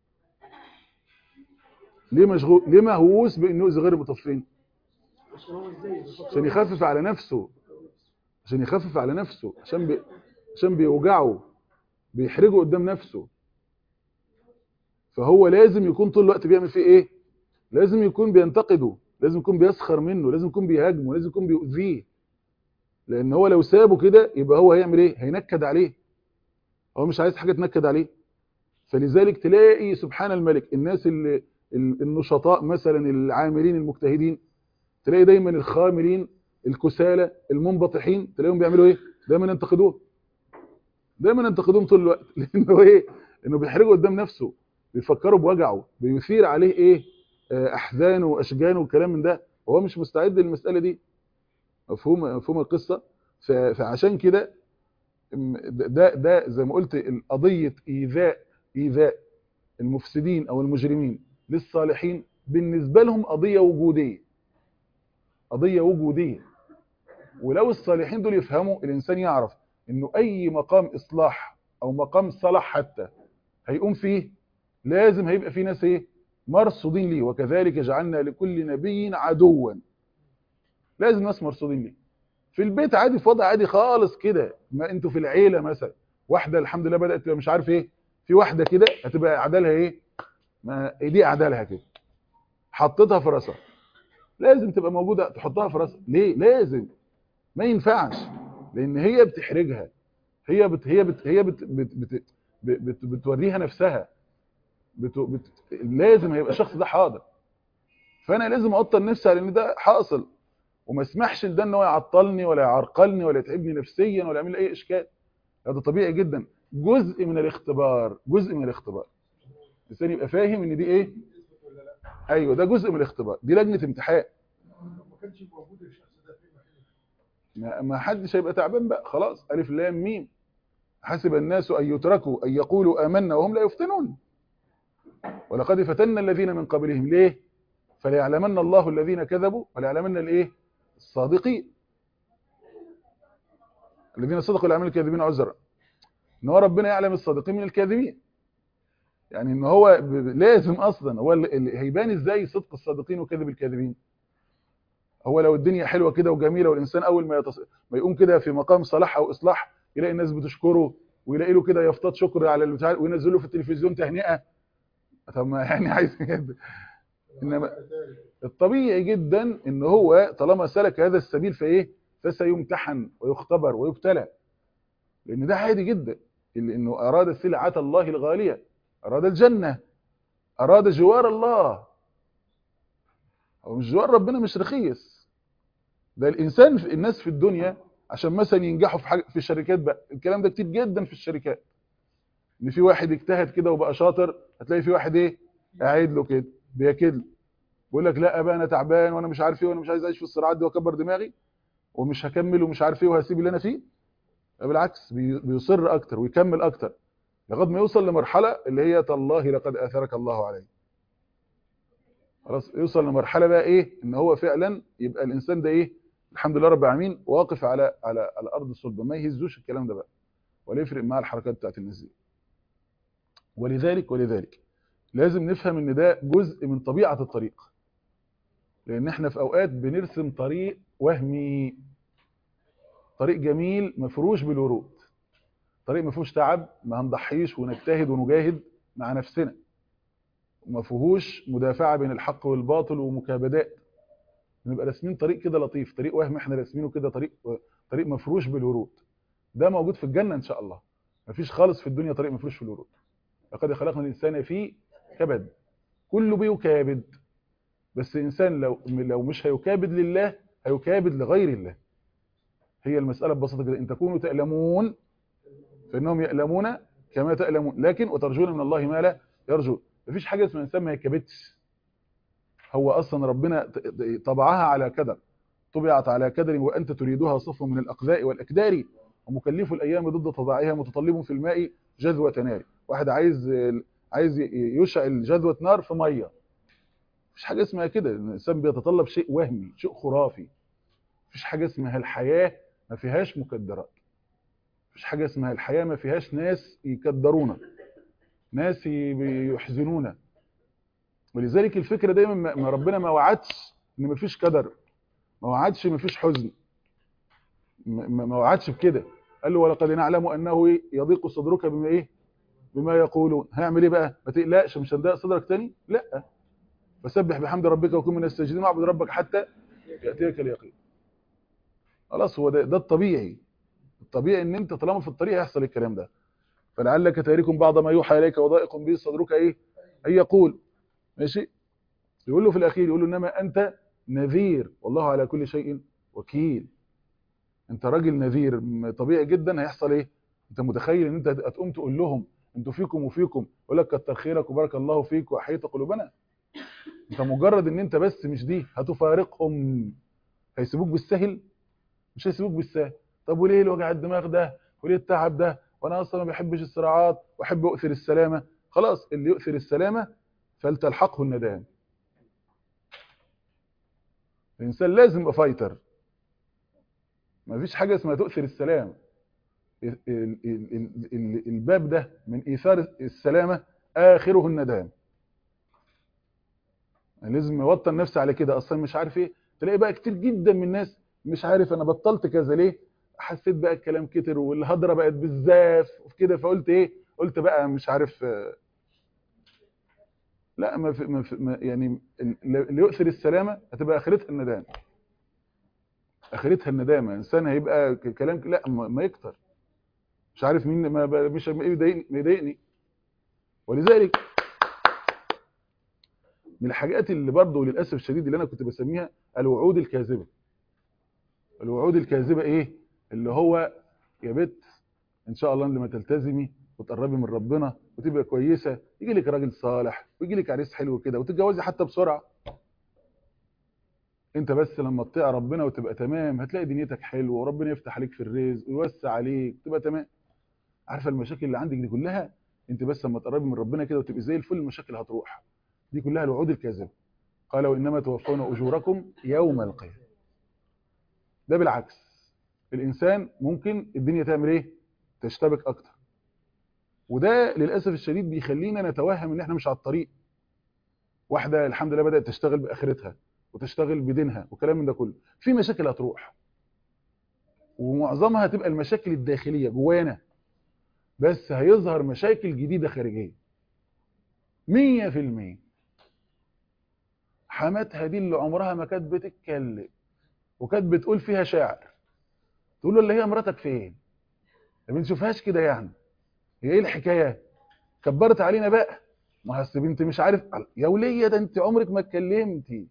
ليه مشغول، ليه مهووس بانه يؤذي غير المطففين؟ عشان يخفف على نفسه، عشان يخفف على نفسه، عشان بي... عشان بيوجعه، بيحرجه قدام نفسه. فهو لازم يكون طول الوقت بيعمل فيه ايه؟ لازم يكون بينتقده، لازم يكون بيسخر منه، لازم يكون بيهاجمه، لازم يكون بيؤذيه. لان هو لو سابه كده يبقى هو هيعمل ايه؟ هينكد عليه. هو مش عايز حاجه تنكد عليه. فلذلك تلاقي سبحان الملك الناس اللي النشطاء مثلا العاملين المجتهدين، تلاقي دايما الخاملين الكسالى المنبطحين تلاقيهم بيعملوا ايه؟ دايما ينتقدوه، دايما ينتقدوهم طول الوقت. لانه ايه؟ انه بيحرجه قدام نفسه، بيفكروا بوجعه، بيثير عليه ايه؟ احزانه واشجانه والكلام من ده، وهو مش مستعد للمساله دي. مفهوم مفهوم القصه؟ فعشان كده ده ده زي ما قلت، قضيه ايذاء ايذاء المفسدين او المجرمين للصالحين بالنسبه لهم قضيه وجوديه، قضيه وجوديه. ولو الصالحين دول يفهموا، الانسان يعرف انه اي مقام اصلاح او مقام صلاح حتى هيقوم فيه لازم هيبقى فيه ناس ايه؟ مرصودين ليه. وكذلك جعلنا لكل نبي عدوا، لازم ناس مرصودين ليه. في البيت عادي، في وضع عادي خالص كده، ما انتوا في العيله مثلا واحده الحمد لله بدات تبقى مش عارف ايه، في واحده كده هتبقى عدالها ايه؟ ما دي عدالها كده، حطيتها في راسها، لازم تبقى موجوده، تحطها في راسها. ليه؟ لازم، ما ينفعش، لان هي بتحرجها، هي بت هي بت هي بت بت بت بت بت بتوريها نفسها، بت بت لازم هيبقى الشخص ده حاضر. فانا لازم اوطن نفسي على ان ده حاصل، وما اسمحش لده ان هو يعطلني ولا يعرقلني ولا يتعبني نفسيا ولا يعمل لي اي اشكال. هذا طبيعي جدا، جزء من الاختبار، جزء من الاختبار. الانسان يبقى فاهم ان دي ايه؟ ايوه ده جزء من الاختبار، دي لجنه امتحان. ما كانش موجود الشخص ده في ما ما حدش هيبقى تعبان بقى خلاص. الف لام ميم، حسب الناس ان يتركوا ان يقولوا آمنا وهم لا يفتنون، ولقد فتنا الذين من قبلهم. ليه؟ فليعلمن الله الذين كذبوا وليعلمن الايه؟ الصادقين. الذين صدقوا ليعملوا الكاذبين عذرا. ان هو ربنا يعلم الصادقين من الكاذبين، يعني ان هو لازم اصلا هو اللي هيبان ازاي صدق الصادقين وكذب الكاذبين. هو لو الدنيا حلوه كده وجميله، والانسان اول ما يتص... ما يقوم كده في مقام صلاح او اصلاح، يلاقي الناس بتشكره ويلاقي له كده يافطات شكر على البتاع وينزلوا في التلفزيون تهنئه. طب ما يعني عايز كده. انما الطبيعي جدا ان هو طالما سلك هذا السبيل فايه؟ فسيمتحن ويختبر ويبتلى، لان ده عادي جدا. اللي انه اراد سلعه الله الغاليه، اراد الجنه، اراد جوار الله. هو مش جوار ربنا مش رخيص. ده الانسان في الناس في الدنيا عشان مثلا ينجحوا في حاجه في الشركات بقى، الكلام ده كتير جدا في الشركات، ان في واحد اجتهد كده وبقى شاطر، هتلاقي في واحد ايه؟ قاعد له كده بياكد له، بيقول لك لا بقى انا تعبان وانا مش عارف ايه وانا مش عايز اعيش في الصراعات دي واكبر دماغي ومش هكمل ومش عارف ايه وهسيب اللي انا فيه. بالعكس بيصر اكتر ويكمل اكتر لغايه ما يوصل لمرحله اللي هي تالله لقد اثرك الله عليه. خلاص يوصل لمرحله بقى ايه؟ ان هو فعلا يبقى الانسان ده ايه؟ الحمد لله رب العالمين واقف على على على ارض الصلبه، ما يهزوش الكلام ده بقى ولا يفرق معاه الحركات بتاعت الناس دي. ولذلك ولذلك لازم نفهم ان ده جزء من طبيعه الطريق، لان احنا في اوقات بنرسم طريق وهمي، طريق جميل مفروش بالورود، طريق ما فيهوش تعب، ما هنضحيش ونجتهد ونجاهد مع نفسنا، وما فيهوش مدافعه بين الحق والباطل ومكابدات. نبقى راسمين طريق كده لطيف، طريق وهم احنا راسمينه كده، طريق طريق مفروش بالورود. ده موجود في الجنه ان شاء الله. مفيش خالص في الدنيا طريق مفروش في الورود. لقد خلقنا الانسان في كبد، كله بيكابد. بس الانسان لو لو مش هيكابد لله هيكابد لغير الله. هي المساله ببساطه كده، ان تكونوا تألمون فانهم يألمون كما تألمون، لكن وترجون من الله ما لا يرجون. مفيش حاجه اسمها انسان ما يكبتش. هو اصلا ربنا طبعها على كدر، طبعت على كدر وانت تريدها صف من الاقذاء والاكدار، ومكلف الايام ضد طباعها متطلب في الماء جذوه نار. واحد عايز عايز يشعل جذوه نار في ميه. مفيش حاجه اسمها كده. الانسان بيتطلب شيء وهمي، شيء خرافي. مفيش حاجه اسمها الحياه ما فيهاش مكدرات. مفيش حاجه اسمها الحياه ما فيهاش ناس يكدرونا، ناس يحزنونا. ولذلك الفكره دايما ما ربنا ما وعدش ان مفيش كدر، ما وعدش مفيش حزن، ما وعدش بكده. قال له ولقد نعلم انه يضيق صدرك بما ايه بما يقولون. هيعمل ايه بقى؟ ما تقلقش، مش هنضايق صدرك تاني، لا. فسبح بحمد ربك وكن من الساجدين واعبد ربك حتى ياتيك اليقين. خلاص، هو ده, ده الطبيعي. الطبيعي ان انت طالما في الطريق هيحصل الكلام ده. فلعلك تارك بعض ما يوحى اليك وضائق به صدرك ايه ان يقول. ماشي. يقول له في الاخير، يقول له انما انت نذير والله على كل شيء وكيل. انت راجل نذير، طبيعي جدا هيحصل ايه. انت متخيل ان انت هتقوم تقول لهم انتوا فيكم وفيكم، يقول لك كتر خيرك وبارك الله فيك واحييت قلوبنا. انت مجرد ان انت بس مش دي هتفارقهم، هيسيبوك بالسهل؟ مش هيسيبوك بالسهل. طب وليه الوجع الدماغ ده وليه التعب ده؟ وانا اصلا ما بحبش الصراعات واحب اؤثر السلامه. خلاص، اللي يؤثر السلامه فلتلحقه الندام. الانسان لازم يبقى فايتر. ما فيش حاجه اسمها تؤثر السلام. الباب ده من ايثار السلامه اخره الندام. يعني لازم يوطن نفسه على كده. اصلا مش عارف ايه، تلاقي بقى كتير جدا من الناس مش عارف انا بطلت كذا ليه، حسيت بقى الكلام كتر والهضره بقت بالزاف وكده، فقلت ايه، قلت بقى مش عارف. لا، ما في ما في ما يعني اللي يؤثر السلامه هتبقى اخرتها الندام. اخرتها الندامه. انسان هيبقى كلام لا ما يكتر، مش عارف مين، ما مش يضايقني يضايقني. ولذلك من الحاجات اللي برضه للاسف الشديد اللي انا كنت بسميها الوعود الكاذبه. الوعود الكاذبه ايه؟ اللي هو يا بت ان شاء الله لما تلتزمي وتقربي من ربنا وتبقى كويسه يجي لك راجل صالح ويجي لك عريس حلو كده وتتجوزي حتى بسرعه. انت بس لما تطيع ربنا وتبقى تمام هتلاقي دنيتك حلوه وربنا يفتح عليك في الرزق ويوسع عليك تبقى تمام. عارفه المشاكل اللي عندك دي كلها، انت بس لما تقربي من ربنا كده وتبقي زي الفل المشاكل هتروح. دي كلها الوعود الكاذبه. قال وانما توفون اجوركم يوم القيامه. ده بالعكس، الانسان ممكن الدنيا تعمل ايه؟ تشتبك اكتر. وده للاسف الشديد بيخلينا نتوهم ان احنا مش على الطريق. واحده الحمد لله بدات تشتغل باخرتها وتشتغل بدينها وكلام من ده كله، في مشاكل هتروح ومعظمها هتبقى المشاكل الداخليه جوانا، بس هيظهر مشاكل جديده خارجيه. مية في المية. حماتها دي اللي عمرها ما كانت بتتكلم وكانت بتقول فيها شعر، تقول له اللي هي مراتك فين؟ ما بنشوفهاش كده يعني، هي ايه الحكايه؟ كبرت علينا بقى، ما هس بنت مش عارف يا وليه ده انت عمرك ما اتكلمتي.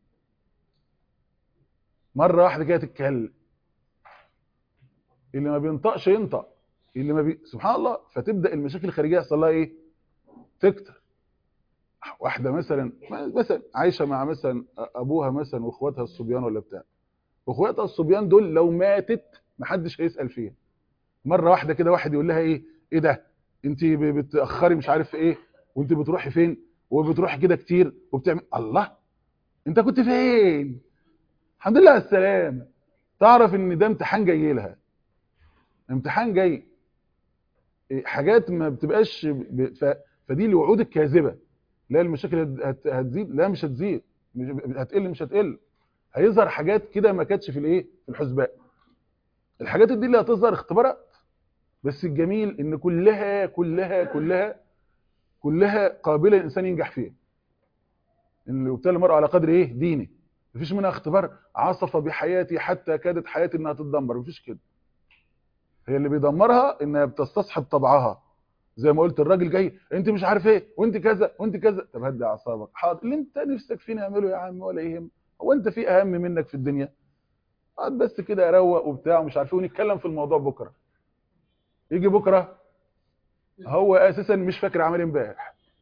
مره واحده كده تتكلم، اللي ما بينطقش ينطق، اللي ما بي... سبحان الله. فتبدا المشاكل الخارجيه يحصل لها ايه؟ تكتر. واحده مثلا مثلا عايشه مع مثلا ابوها مثلا واخواتها الصبيان ولا بتاع، واخواتها الصبيان دول لو ماتت محدش هيسال فيها. مره واحده كده واحد يقول لها ايه ايه ده انت بتاخري مش عارف ايه وانت بتروحي فين وبتروحي كده كتير وبتعمل الله، انت كنت فين؟ الحمد لله على السلامه. تعرف ان ده امتحان جاي لها، امتحان جاي، حاجات ما بتبقاش ب... ف... فدي الوعود الكاذبه. لا المشاكل هت... هتزيد، لا مش هتزيد، مش هتقل، مش هتقل. هيظهر حاجات كده ما كانتش في الايه في الحسبان. الحاجات دي اللي هتظهر اختبارات، بس الجميل ان كلها كلها كلها كلها قابله الانسان ينجح فيها. ان يبتلى المرء على قدر ايه دينه. مفيش منها اختبار عصف بحياتي حتى كادت حياتي انها تتدمر، مفيش كده. هي اللي بيدمرها انها بتستصحب طبعها. زي ما قلت الراجل جاي انت مش عارف ايه وانت كذا وانت كذا، طب هدي اعصابك، حاضر اللي انت نفسك فيه نعمله يا عم ولا يهم، هو انت في اهم منك في الدنيا؟ قعد بس كده اروق وبتاع ومش عارف ايه ونتكلم في الموضوع بكره. يجي بكره هو اساسا مش فاكر عمل امبارح،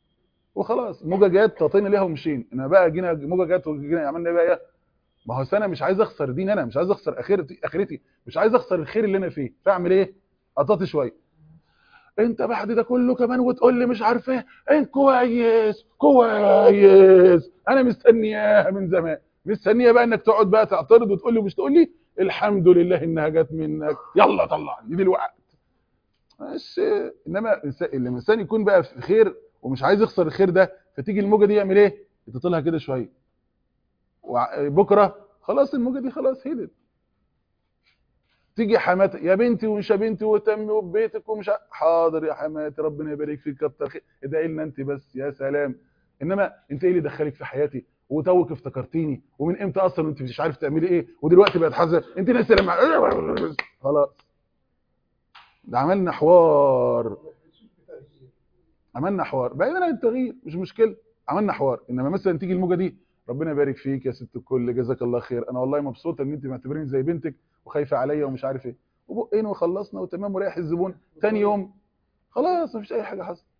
وخلاص موجه جت طاطينا ليها ومشينا. انما بقى جينا موجه جت وجينا عملنا ايه بقى؟ ايه؟ ما هو انا مش عايز اخسر دين، انا مش عايز اخسر اخرتي اخرتي مش عايز اخسر الخير اللي انا فيه، فاعمل ايه؟ اطاطي شويه. انت بعد ده كله كمان وتقول لي مش عارف ايه؟ انت كويس كويس، انا مستنياها من زمان، مستنيه بقى انك تقعد بقى تعترض وتقول لي مش تقول لي الحمد لله انها جت منك، يلا طلعني دلوقتي. بس انما اللي الانسان يكون بقى في خير ومش عايز يخسر الخير ده، فتيجي الموجه دي يعمل ايه؟ يتطلها كده شويه، وبكره خلاص الموجه دي خلاص هدت. تيجي حماتي يا بنتي ومش يا بنتي وتمي وبيتك ومش ع- حاضر يا حماتي ربنا يبارك فيك كتر خير، ادعي لنا انت بس يا سلام. انما انت ايه اللي دخلك في حياتي وتوك افتكرتيني ومن امتى اصلا انت مش عارف تعملي ايه ودلوقتي بقت حزه انت لسه لما خلاص. ده عملنا حوار، عملنا حوار بعيدا عن التغيير مش مشكله، عملنا حوار. انما مثلا تيجي الموجه دي ربنا يبارك فيك يا ست الكل جزاك الله خير، انا والله مبسوطه ان انت معتبريني زي بنتك وخايفه عليا ومش عارف ايه، وبقين وخلصنا وتمام وريح الزبون. تاني يوم خلاص مفيش اي حاجه حصلت،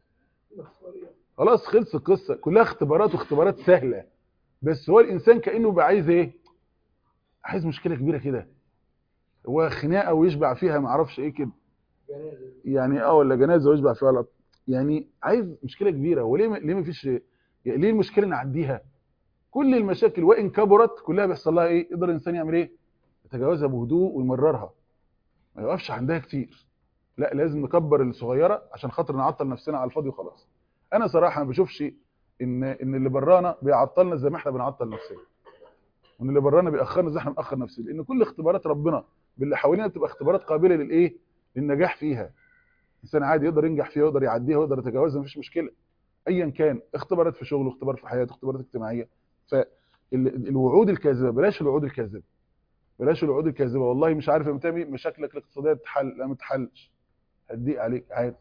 خلاص خلص القصه كلها اختبارات واختبارات سهله. بس هو الانسان كانه بقى عايز ايه؟ عايز مشكله كبيره كده، هو خناقه ويشبع فيها ما اعرفش ايه كده يعني، اه ولا جنازه ويشبع فيها غلط، يعني عايز مشكله كبيره. وليه م- ليه مفيش يعني ليه المشكله نعديها؟ كل المشاكل وان كبرت كلها بيحصل لها ايه؟ يقدر الانسان يعمل ايه؟ يتجاوزها بهدوء ويمررها، ما يقفش عندها كتير. لا لازم نكبر الصغيره عشان خاطر نعطل نفسنا على الفاضي وخلاص. انا صراحه ما بشوفش ان ان اللي برانا بيعطلنا زي ما احنا بنعطل نفسنا، وان اللي برانا بيأخرنا زي ما احنا بنأخر نفسنا، لان كل اختبارات ربنا باللي حوالينا بتبقى اختبارات قابله للايه؟ للنجاح فيها. الانسان عادي يقدر ينجح فيها ويقدر يعديها ويقدر يتجاوزها مفيش مشكله، ايا كان اختبارات في شغله اختبار في حياته اختبارات اجتماعيه. فالوعود الكاذبه بلاش، الوعود الكاذبه بلاش الوعود الكاذبه. والله مش عارف امتى مشاكلك الاقتصاديه تتحل، لا ما تتحلش، هتضيق عليك عادي.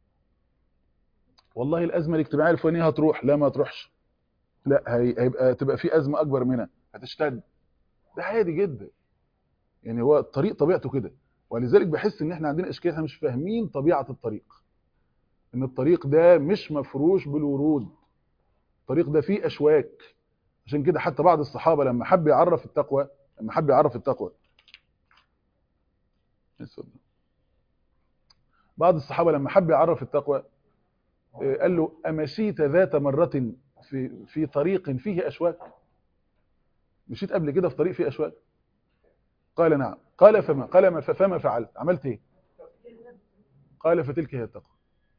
والله الازمه الاجتماعيه الفلانيه هتروح، لا ما تروحش، لا هي- هيبقى تبقى في ازمه اكبر منها هتشتد، ده عادي جدا. يعني هو الطريق طبيعته كده. ولذلك بحس ان احنا عندنا اشكاليه، احنا مش فاهمين طبيعه الطريق، ان الطريق ده مش مفروش بالورود، الطريق ده فيه اشواك. عشان كده حتى بعض الصحابه لما حب يعرف التقوى، لما حب يعرف التقوى بعض الصحابه لما حب يعرف التقوى آه، قال له امشيت ذات مره في في طريق فيه اشواك؟ مشيت قبل كده في طريق فيه اشواك؟ قال نعم. قال فما قال ما فما فعلت، عملت ايه؟ قال فتلك هي التقوى.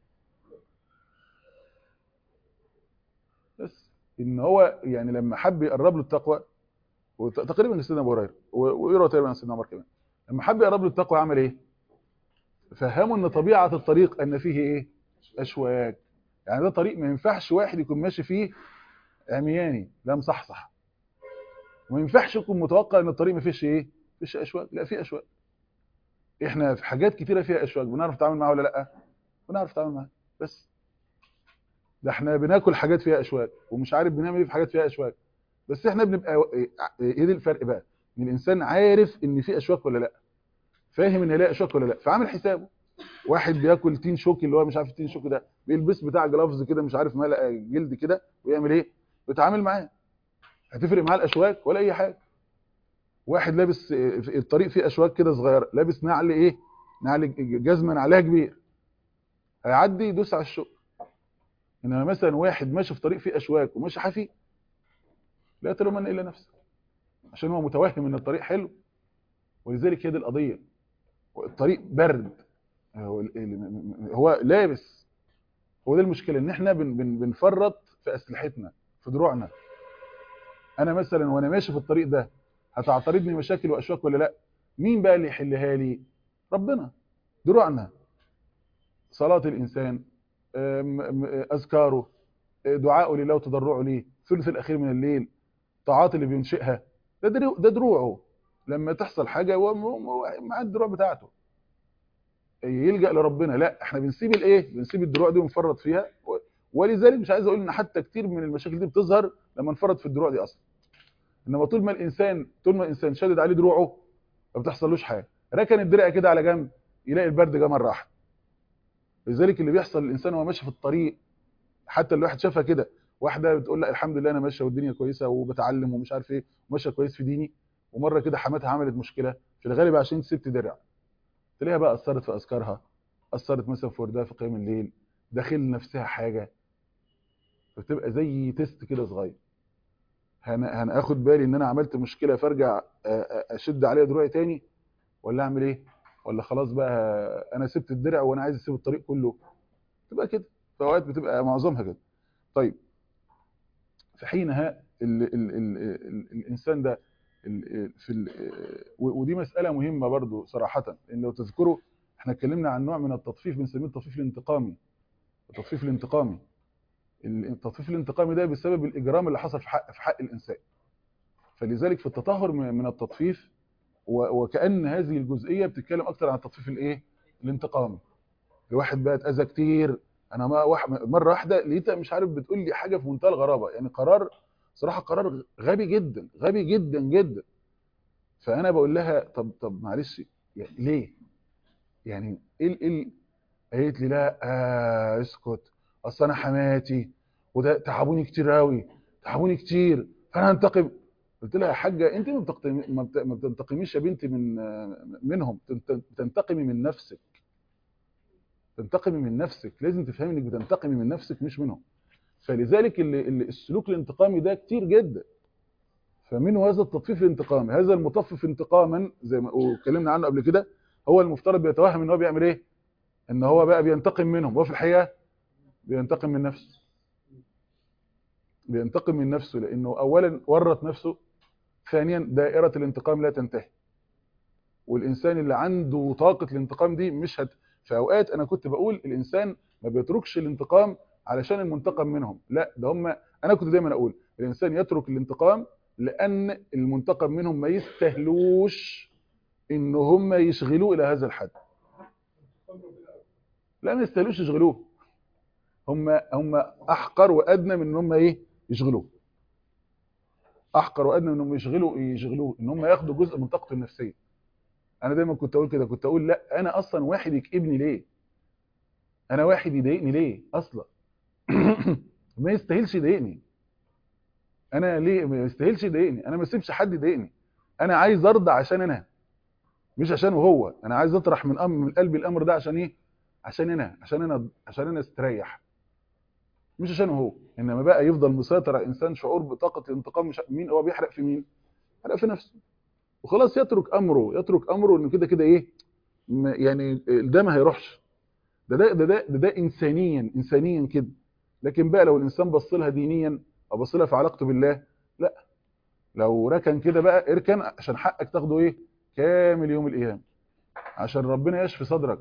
بس ان هو يعني لما حب يقرب له التقوى، وتقريبا سيدنا ابو هريره ويروى تقريبا عن سيدنا عمر كمان، لما حب يقرب له التقوى عمل ايه؟ فهموا ان طبيعه الطريق ان فيه ايه؟ اشواك. يعني ده طريق ما ينفعش واحد يكون ماشي فيه عمياني لا مصحصح، وما ينفعش يكون متوقع ان الطريق ما فيش ايه؟ فيش اشواك، لا فيه اشواك. احنا في حاجات كتيره فيها اشواك بنعرف نتعامل معاها ولا لا؟ بنعرف نتعامل معاها. بس ده احنا بناكل حاجات فيها اشواك ومش عارف بنعمل ايه في حاجات فيها اشواك، بس احنا بنبقى ايه؟ ايه ده الفرق بقى؟ ان الانسان عارف ان في اشواك ولا لا، فاهم ان هي اشواك ولا لا، فعامل حسابه. واحد بياكل تين شوكي اللي هو مش عارف التين شوكي ده، بيلبس بتاع جلافز كده مش عارف ملأ جلد كده ويعمل ايه؟ بيتعامل معاه. هتفرق معاه الاشواك ولا اي حاجه؟ واحد لابس الطريق فيه اشواك كده صغيره، لابس نعل ايه؟ نعل جزمه نعلها كبير، هيعدي يدوس على الشوك. انما مثلا واحد ماشي في طريق فيه اشواك وماشي حافي، لا تلومن الا نفسه، عشان هو متوهم ان الطريق حلو. ولذلك هي دي القضيه، الطريق برد، هو هو لابس. هو ده المشكله، ان احنا بن بن بنفرط في اسلحتنا في دروعنا. انا مثلا وانا ماشي في الطريق ده هتعترضني مشاكل واشواك ولا لا؟ مين بقى اللي يحلها لي؟ ربنا. دروعنا، صلاه الانسان، أم- أم- اذكاره، دعاءه لله وتضرعه ليه، الثلث الاخير من الليل، الطاعات اللي بينشئها، ده درو- ده دروعه. لما تحصل حاجه هو م- م- مع الدروع بتاعته يلجأ لربنا. لا احنا بنسيب الايه؟ بنسيب الدروع دي ونفرط فيها. و- ولذلك مش عايز اقول ان حتى كتير من المشاكل دي بتظهر لما نفرط في الدروع دي اصلا. انما طول ما الانسان طول ما الانسان شادد عليه دروعه ما بتحصلوش حاجه، ركن الدرع كده على جنب يلاقي البرد جه مره واحده. لذلك اللي بيحصل للانسان وهو ماشي في الطريق حتى الواحد شافها كده، واحده بتقول لا الحمد لله انا ماشيه والدنيا كويسه وبتعلم ومش عارف ايه وماشيه كويس في ديني، ومره كده حماتها عملت مشكله، في الغالب عشان ست درع تلاقيها بقى اثرت في اذكارها، اثرت مثلا في وردها في قيام الليل، داخل نفسها حاجه، فبتبقى زي تيست كده صغير. انا انا اخد بالي ان انا عملت مشكله فارجع اشد عليها دروعي تاني، ولا اعمل ايه، ولا خلاص بقى انا سبت الدرع وانا عايز اسيب الطريق كله. تبقى كده في اوقات، بتبقى معظمها كده. طيب في حينها ال ال ال ال الانسان ده ال في ال ودي مساله مهمه برضو صراحه، ان لو تذكروا احنا اتكلمنا عن نوع من التطفيف بنسميه التطفيف الانتقامي. التطفيف الانتقامي التطفيف الانتقامي ده بسبب الاجرام اللي حصل في حق في حق الانسان. فلذلك في التطهر من التطفيف، وكأن هذه الجزئيه بتتكلم اكتر عن التطفيف الايه الانتقامي. الواحد بقى اتاذى كتير، انا ما واحد مره واحده لقيتها مش عارف بتقول لي حاجه في منتهى الغرابه، يعني قرار صراحه قرار غبي جدا غبي جدا جدا. فانا بقول لها طب طب معلش يعني ليه، يعني ايه ايه، قالت لي لا آه اسكت، اصل انا حماتي وده تعبوني كتير قوي، تعبوني كتير فانا هنتقم. قلت لها يا حاجه انت ما بتقتم- ما بت- ما بتنتقميش يا بنتي من منهم، بتنت- بتنتقمي من نفسك. تنتقمي من نفسك، لازم تفهمي انك بتنتقمي من نفسك مش منهم. فلذلك اللي اللي السلوك الانتقامي ده كتير جدا. فمنه هذا التطفيف الانتقامي، هذا المطفف انتقاما زي ما اتكلمنا عنه قبل كده، هو المفترض بيتوهم ان هو بيعمل ايه، ان هو بقى بينتقم منهم، وفي الحقيقه بينتقم من نفسه. بينتقم من نفسه لانه اولا ورط نفسه، ثانيا دائره الانتقام لا تنتهي. والانسان اللي عنده طاقه الانتقام دي مش هت... في اوقات انا كنت بقول الانسان ما بيتركش الانتقام علشان المنتقم منهم، لا ده هم، انا كنت دايما اقول الانسان يترك الانتقام لان المنتقم منهم ما يستاهلوش ان هم يشغلوه الى هذا الحد. لا ما يستاهلوش يشغلوه، هم هم احقر وادنى من ان هم ايه يشغلوه. احقر وادنى من انهم يشغلوا يشغلوه ان هم ياخدوا جزء من طاقته النفسيه. انا دايما كنت اقول كده، كنت اقول لا انا اصلا واحد يكئبني ليه، انا واحد يضايقني ليه اصلا ما يستاهلش يضايقني. انا ليه ما يستاهلش يضايقني، انا ما اسيبش حد يضايقني. انا عايز ارضى عشان انا، مش عشان هو. انا عايز اطرح من امر من قلبي الامر ده عشان ايه، عشان انا عشان انا عشان انا استريح، مش عشان هو. انما بقى يفضل مسيطر على الانسان شعور بطاقه الانتقام، مش مين هو بيحرق في مين، حرق في نفسه. وخلاص يترك امره، يترك امره انه كده كده ايه، يعني ده ما هيروحش. ده ده ده ده, ده, ده انسانيا انسانيا كده. لكن بقى لو الانسان بص لها دينيا او بص لها في علاقته بالله، لا، لو ركن كده بقى اركن عشان حقك تاخده ايه كامل يوم القيامه، عشان ربنا يشفي صدرك.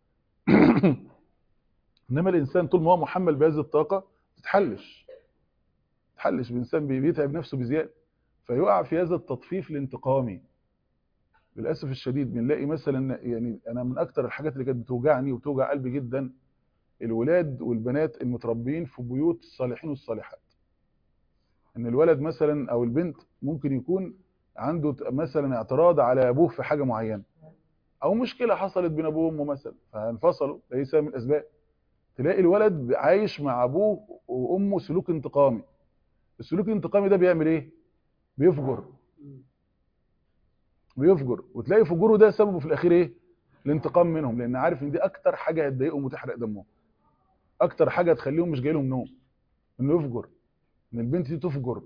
انما الانسان طول ما هو محمل بهذه الطاقه تتحلش تتحلش بانسان بيتعب نفسه بزياده، فيقع في هذا التطفيف الانتقامي. للاسف الشديد بنلاقي مثلا، يعني انا من اكتر الحاجات اللي كانت بتوجعني وتوجع قلبي جدا الولاد والبنات المتربيين في بيوت الصالحين والصالحات. ان الولد مثلا او البنت ممكن يكون عنده مثلا اعتراض على ابوه في حاجه معينه، او مشكله حصلت بين ابوه وامه مثلا فانفصلوا، ده سبب من الاسباب. تلاقي الولد عايش مع ابوه وامه سلوك انتقامي. السلوك الانتقامي ده بيعمل ايه، بيفجر بيفجر وتلاقي فجوره ده سببه في الاخير ايه، الانتقام منهم، لان عارف ان دي اكتر حاجه هتضايقهم وتحرق دمهم، اكتر حاجه تخليهم مش جاي لهم نوم، انه يفجر، ان البنت دي تفجر.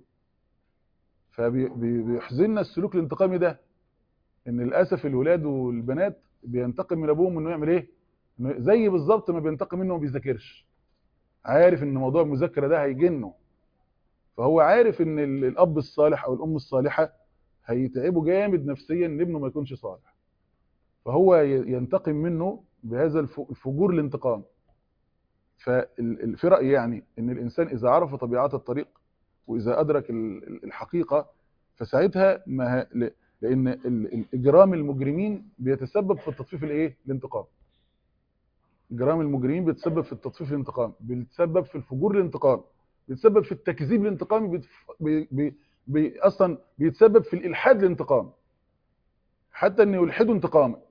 فبيحزننا السلوك الانتقامي ده، ان للاسف الولاد والبنات بينتقم من ابوهم انه يعمل ايه، إنه زي بالظبط ما بينتقم منه وما بيذاكرش، عارف ان موضوع المذاكره ده هيجنه، فهو عارف ان ال- الاب الصالح او الام الصالحه هيتعبوا جامد نفسيا ان ابنه ما يكونش صالح، فهو ي- ينتقم منه بهذا الف- الفجور الانتقام. ففي رايي يعني ان الانسان اذا عرف طبيعات الطريق واذا ادرك ال- ال- الحقيقه، فساعتها ما ه- ل- لان ال- الاجرام المجرمين بيتسبب في التطفيف الايه الانتقام. اجرام المجرمين بيتسبب في التطفيف الانتقام، بيتسبب في الفجور الانتقام، بيتسبب في التكذيب الانتقامي، بيتف... بي... بي... بي... اصلا بيتسبب في الالحاد الانتقام، حتى ان يلحدوا انتقاما.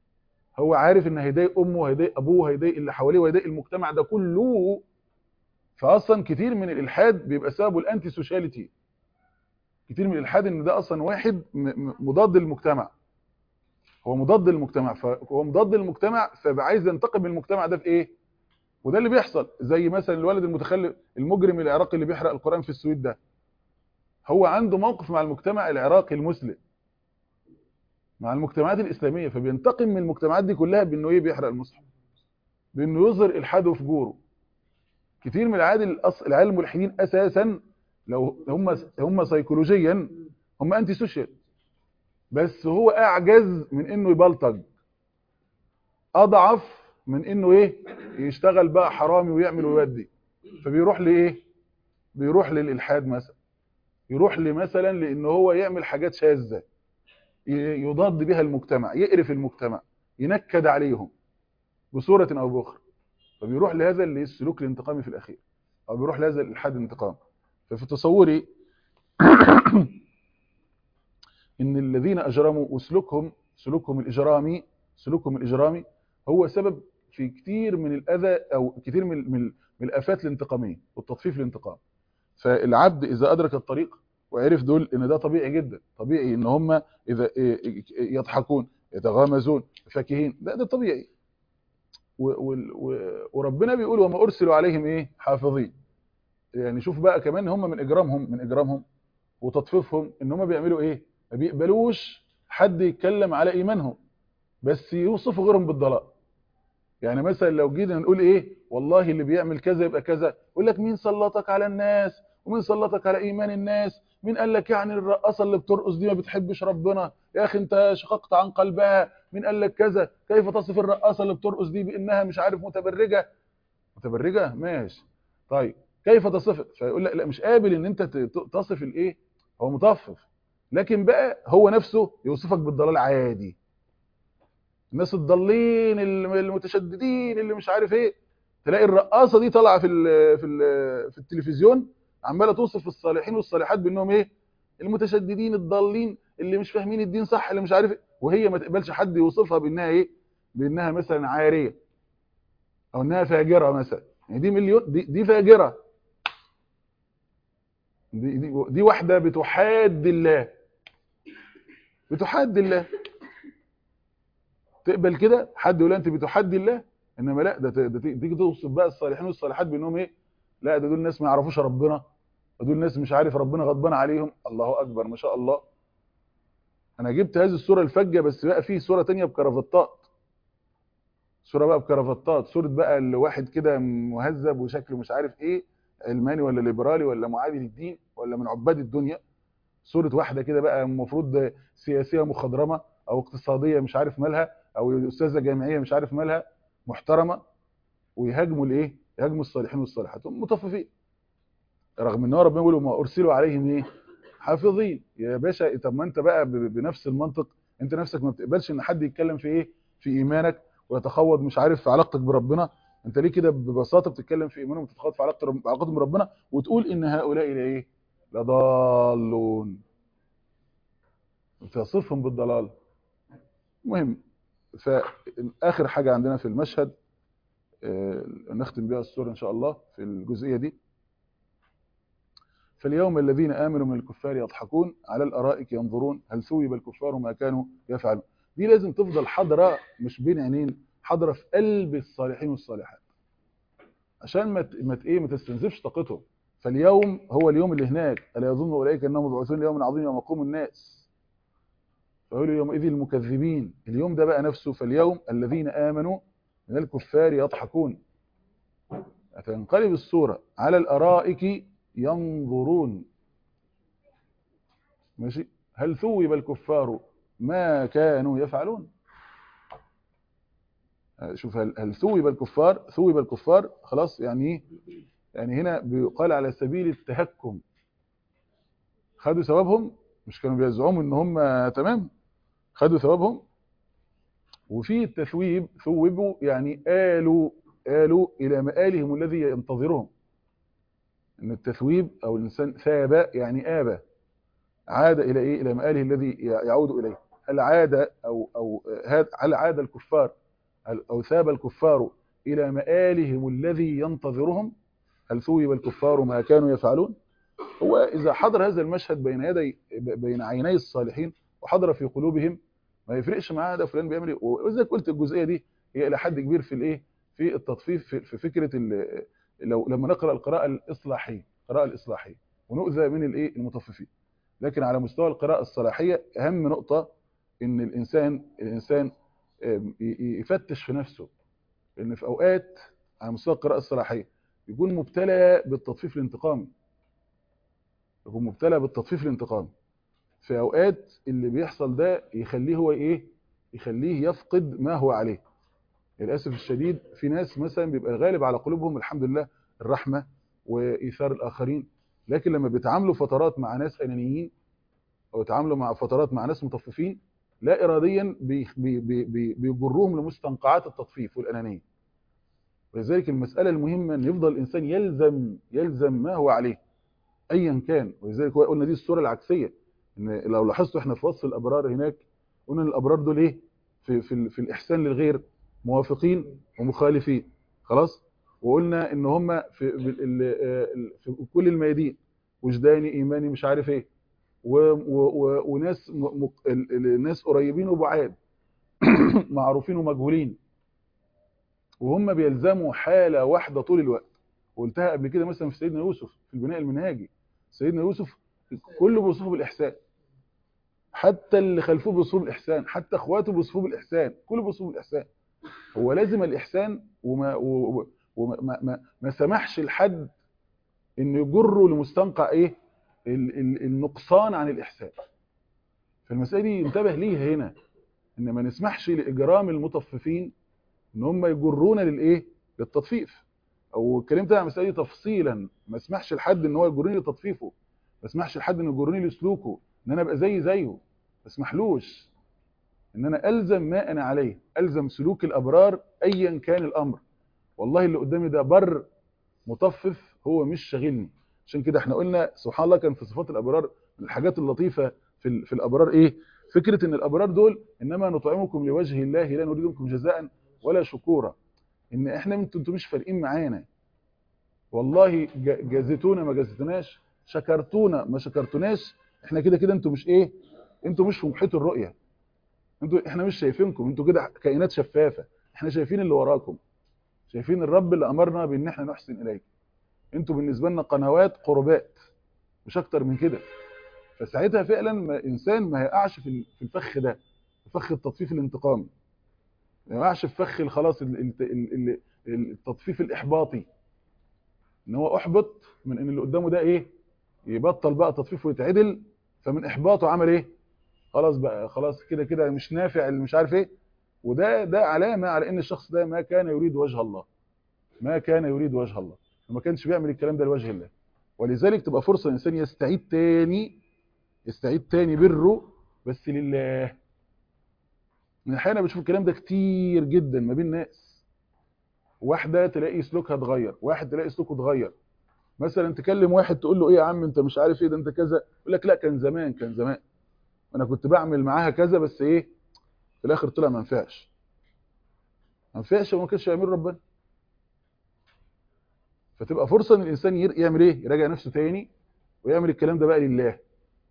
هو عارف ان هيضايق امه وهيضايق ابوه وهيضايق اللي حواليه وهيضايق المجتمع ده كله، فاصلا كتير من الالحاد بيبقى سببه الانتي سوشياليتي. كتير من الالحاد ان ده اصلا واحد مضاد للمجتمع، هو مضاد للمجتمع، فهو مضاد للمجتمع فعايز ينتقم من المجتمع ده في ايه. وده اللي بيحصل، زي مثلا الولد المتخلف المجرم العراقي اللي بيحرق القرآن في السويد ده، هو عنده موقف مع المجتمع العراقي المسلم، مع المجتمعات الإسلامية، فبينتقم من المجتمعات دي كلها بانه ايه، بيحرق المصحف، بانه يظهر الحاده وفجوره. كتير من العادل العالم الملحدين اساسا لو هم هم سيكولوجيا هم انتي سوشيال، بس هو اعجز من انه يبلطج، اضعف من انه ايه، يشتغل بقى حرامي ويعمل ويودي، فبيروح لايه، بيروح للالحاد مثلا، يروح لمثلا لان هو يعمل حاجات شاذه يضاد بها المجتمع، يقرف المجتمع، ينكد عليهم بصوره او باخرى، فبيروح لهذا اللي السلوك الانتقامي في الاخير، او بيروح لهذا الالحاد الانتقام. ففي تصوري ان الذين اجرموا وسلوكهم سلوكهم الاجرامي سلوكهم الاجرامي هو سبب في كتير من الاذى او كتير من من من الافات الانتقاميه والتطفيف الانتقام. فالعبد اذا ادرك الطريق وعرف دول ان ده طبيعي جدا، طبيعي ان هم اذا يضحكون يتغامزون فاكهين، ده ده طبيعي. وربنا بيقول وما ارسلوا عليهم ايه، حافظين. يعني شوف بقى كمان هم من اجرامهم من اجرامهم وتطفيفهم ان هم بيعملوا ايه، ما بيقبلوش حد يتكلم على ايمانهم بس يوصفوا غيرهم بالضلال. يعني مثلا لو جينا نقول ايه، والله اللي بيعمل كذا يبقى كذا، يقول لك مين سلطك على الناس ومين سلطك على ايمان الناس، مين قال لك يعني الرقاصه اللي بترقص دي ما بتحبش ربنا يا اخي انت شققت عن قلبها، مين قال لك كذا، كيف تصف الرقاصه اللي بترقص دي بانها مش عارف متبرجه متبرجه ماشي طيب كيف تصف، فيقول لك لا مش قابل ان انت تصف الايه، هو مطفف، لكن بقى هو نفسه يوصفك بالضلال عادي. الناس الضالين المتشددين اللي مش عارف ايه، تلاقي الرقاصه دي طالعه في ال في ال في التلفزيون عماله توصف الصالحين والصالحات بانهم ايه، المتشددين الضالين اللي مش فاهمين الدين صح اللي مش عارف ايه، وهي ما تقبلش حد يوصفها بانها ايه، بانها مثلا عاريه او انها فاجره مثلا. يعني دي مليون دي, دي فاجره، دي, دي دي واحده بتحاد الله، بتحاد الله، تقبل كده حد يقول انت بتحدي الله؟ انما لا، ده ده تيجي توصف بقى الصالحين والصالحات بانهم ايه، لا ده دول ناس ما يعرفوش ربنا، دول ناس مش عارف ربنا غضبان عليهم. الله اكبر ما شاء الله. انا جبت هذه الصوره الفجه، بس بقى فيه صوره ثانيه بكرافتات، صوره بقى بكرافتات، صوره بقى الواحد كده مهذب وشكله مش عارف ايه، علماني ولا ليبرالي ولا معادي للدين ولا من عباد الدنيا، صوره واحده كده بقى المفروض سياسيه مخضرمه او اقتصاديه مش عارف مالها، او استاذه جامعيه مش عارف مالها محترمه، ويهاجموا الايه، يهاجموا الصالحين والصالحات مطففين، رغم ان هو ربنا بيقول وما ارسلوا عليهم ايه، حافظين. يا باشا طب ما انت بقى بنفس المنطق، انت نفسك ما بتقبلش ان حد يتكلم في ايه، في ايمانك ويتخوض مش عارف في علاقتك بربنا، انت ليه كده ببساطه بتتكلم في ايمانك وتتخوض في علاقتك بربنا وتقول ان هؤلاء ايه، لضالون، تصفهم بالضلال. مهم. فاخر حاجه عندنا في المشهد آه نختم بها السوره ان شاء الله في الجزئيه دي، فاليوم الذين آمنوا من الكفار يضحكون على الأرائك ينظرون هل ثوب الكفار ما كانوا يفعلون. دي لازم تفضل حاضرة مش بين عينين، حاضرة في قلب الصالحين والصالحات، عشان ما ما ايه ما تستنزفش طاقتهم. فاليوم هو اليوم اللي هناك، ألا يظن أولئك أنهم مبعوثون ليوم عظيم يوم يقوم الناس فيقولوا يومئذ المكذبين. اليوم ده بقى نفسه، فاليوم الذين آمنوا من الكفار يضحكون، هتنقلب الصورة على الأرائك ينظرون، ماشي، هل ثوب الكفار ما كانوا يفعلون. شوف هل, هل ثوب الكفار، ثوب الكفار خلاص يعني ايه، يعني هنا بيقال على سبيل التهكم، خدوا ثوابهم، مش كانوا بيزعموا ان هم تمام، خدوا ثوابهم. وفي التثويب ثوبوا يعني آلوا آلوا الى مآلهم الذي ينتظرهم، ان التثويب او الانسان ثاب يعني آبى، عاد الى ايه، الى مآله الذي يعود اليه. هل عاد او او هل عاد الكفار او ثاب الكفار الى مآلهم الذي ينتظرهم، هل ثوب الكفار ما كانوا يفعلون. هو إذا حضر هذا المشهد بين يدي بين عيني الصالحين وحضر في قلوبهم، ما يفرقش معاه ده فلان بيعمل ايه. وزي قلت الجزئيه دي هي الى حد كبير في الايه في التطفيف في في فكره لو لما نقرا القراءه الاصلاحيه القراءه الاصلاحيه ونؤذى من الايه المطففين. لكن على مستوى القراءه الصلاحيه اهم نقطه ان الانسان الانسان يفتش في نفسه، ان في اوقات على مستوى القراءه الصلاحيه يكون مبتلى بالتطفيف الانتقامي يكون مبتلى بالتطفيف الانتقامي في اوقات اللي بيحصل ده يخليه هو ايه يخليه يفقد ما هو عليه. للاسف الشديد في ناس مثلا بيبقى الغالب على قلوبهم الحمد لله الرحمه وايثار الاخرين، لكن لما بيتعاملوا فترات مع ناس انانيين او يتعاملوا مع فترات مع ناس مطففين لا اراديا بي بي بي بيجرهم لمستنقعات التطفيف والانانيه. ولذلك المساله المهمه ان يفضل الانسان يلزم يلزم ما هو عليه ايا كان. ولذلك قلنا دي الصوره العكسيه، ان لو لاحظتوا احنا في وصف الابرار هناك قلنا ان الابرار دول ايه في في, في الاحسان للغير موافقين ومخالفين خلاص. وقلنا ان هم في في كل الميادين وجداني ايماني مش عارف ايه وناس ناس قريبين وبعاد معروفين ومجهولين، وهم بيلزموا حاله واحده طول الوقت. وقلتها قبل كده مثلا في سيدنا يوسف في البناء المنهاجي. سيدنا يوسف كله بيوصفه بالاحسان، حتى اللي خلفوه بيوصفوه بالاحسان، حتى اخواته بيوصفوه بالاحسان، كله بيوصفوه بالاحسان. هو لازم الاحسان وما وما ما, ما سمحش لحد انه يجره لمستنقع ايه النقصان عن الاحسان. فالمساله دي انتبه ليها هنا، ان ما نسمحش لاجرام المطففين ان هم يجرونا للايه للتطفيف. او اتكلمت عن المساله دي تفصيلا، ما اسمحش لحد ان هو يجرني لتطفيفه، ما اسمحش لحد انه يجرني لسلوكه ان انا ابقى زي زيه، ما اسمحلوش ان انا الزم ما انا عليه، الزم سلوك الابرار ايا كان الامر. والله اللي قدامي ده بر مطفف هو مش شاغلني. عشان كده احنا قلنا سبحان الله كان في صفات الابرار من الحاجات اللطيفه في في الابرار ايه فكره ان الابرار دول انما نطعمكم لوجه الله لا نريد منكم جزاء ولا شكورا. ان احنا انتوا مش فارقين معانا، والله جازتونا ما جازتناش، شكرتونا ما شكرتوناش، احنا كده كده انتوا مش ايه انتوا مش في محيط الرؤيه، انتوا احنا مش شايفينكم، انتوا كده كائنات شفافه، احنا شايفين اللي وراكم، شايفين الرب اللي امرنا بان احنا نحسن اليك، انتوا بالنسبه لنا قنوات قربات مش اكتر من كده. فساعتها فعلا ما انسان ما يقعش في في الفخ ده، في فخ التطفيف الانتقامي، ما يقعش في فخ خلاص التطفيف الاحباطي، ان هو احبط من ان اللي قدامه ده ايه يبطل بقى تطفيف ويتعدل، فمن احباطه عمل ايه خلاص بقى خلاص كده كده مش نافع اللي مش عارف ايه. وده ده علامه على ان الشخص ده ما كان يريد وجه الله، ما كان يريد وجه الله، وما كانش بيعمل الكلام ده لوجه الله. ولذلك تبقى فرصه الانسان يستعيد تاني يستعيد تاني بره بس لله. من احيانا بشوف الكلام ده كتير جدا ما بين ناس، واحده تلاقي سلوكها اتغير، واحد تلاقي سلوكه اتغير. مثلا تكلم واحد تقول له ايه يا عم انت مش عارف ايه ده انت كذا، يقول لك لا كان زمان كان زمان انا كنت بعمل معاها كذا بس ايه في الاخر طلع ما نفعش ما نفعش وما كانش يعمل ربنا. فتبقى فرصه ان الانسان يعمل ايه يراجع نفسه تاني ويعمل الكلام ده بقى لله.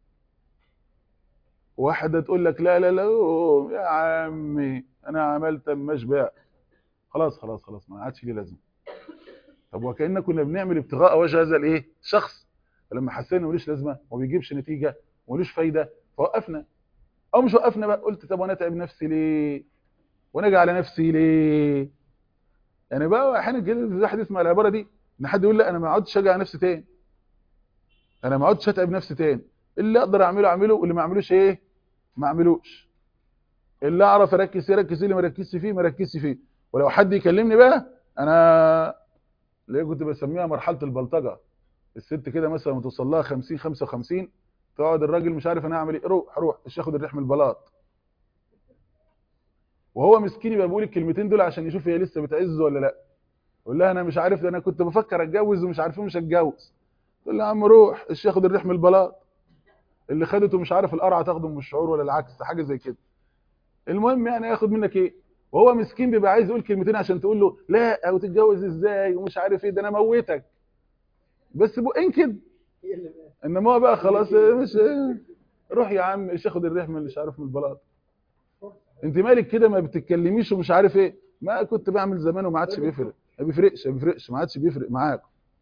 واحده تقول لك لا لا لا يا عمي انا عملت اما اشبع خلاص خلاص خلاص ما عادش ليه لازمه. طب وكأننا كنا بنعمل ابتغاء وجه هذا الايه شخص، فلما حسينا ملوش لازمه وما بيجيبش نتيجه وملوش فايده فوقفنا. او مش وقفنا بقى قلت طب وانا اتعب نفسي ليه وانا اجي على نفسي ليه. يعني بقى احيانا كده الواحد يسمع العباره دي ان حد يقول لا انا ما اقعدش اشجع نفسي تاني، انا ما اقعدش اتعب نفسي تاني، اللي اقدر اعمله اعمله واللي ما اعملوش ايه ما اعملوش، اللي اعرف اركز فيه اركز فيه، اللي ما اركزش فيه ما اركزش فيه. ولو حد يكلمني بقى انا اللي كنت بسميها مرحله البلطجه، الست كده مثلا لما توصل لها خمسين خمسة وخمسين تقعد الراجل مش عارف انا اعمل ايه، روح روح مش ياخد الريح من البلاط، وهو مسكين يبقى بيقول الكلمتين دول عشان يشوف هي لسه بتعز ولا لا. يقول لها انا مش عارف انا كنت بفكر اتجوز ومش عارف مش هتجوز، تقول له يا عم روح ايش ياخد الريح من البلاط، اللي خدته مش عارف القرعه تاخده من الشعور ولا العكس حاجه زي كده. المهم يعني ياخد منك ايه، وهو مسكين بيبقى عايز يقول كلمتين عشان تقول له لا او تتجوز ازاي ومش عارف ايه، ده انا موتك بس بقين كده. انما هو بقى خلاص مش روح يا عم ايش اخد الريح من مش عارف من البلاط. انت مالك كده ما بتتكلميش ومش عارف ايه. ما كنت بعمل زمان وما عادش بيفرق. ما بيفرقش ما بيفرقش ما عادش بيفرق معاك.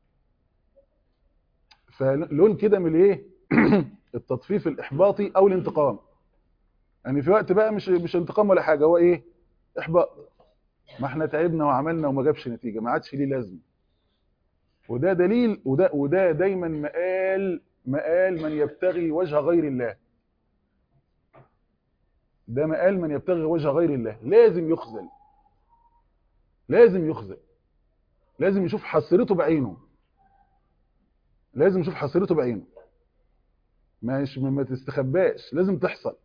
فلون كده من الايه التطفيف الاحباطي او الانتقام. يعني في وقت بقى مش مش انتقام ولا حاجه، هو ايه؟ احباط. ما احنا تعبنا وعملنا وما جابش نتيجه، ما عادش ليه لازمه. وده دليل وده وده دايما مقال مقال من يبتغي وجه غير الله. ده مقال من يبتغي وجه غير الله، لازم يخذل. لازم يخذل. لازم يشوف حصيرته بعينه. لازم يشوف حصيرته بعينه. مش ما تستخباش، لازم تحصل.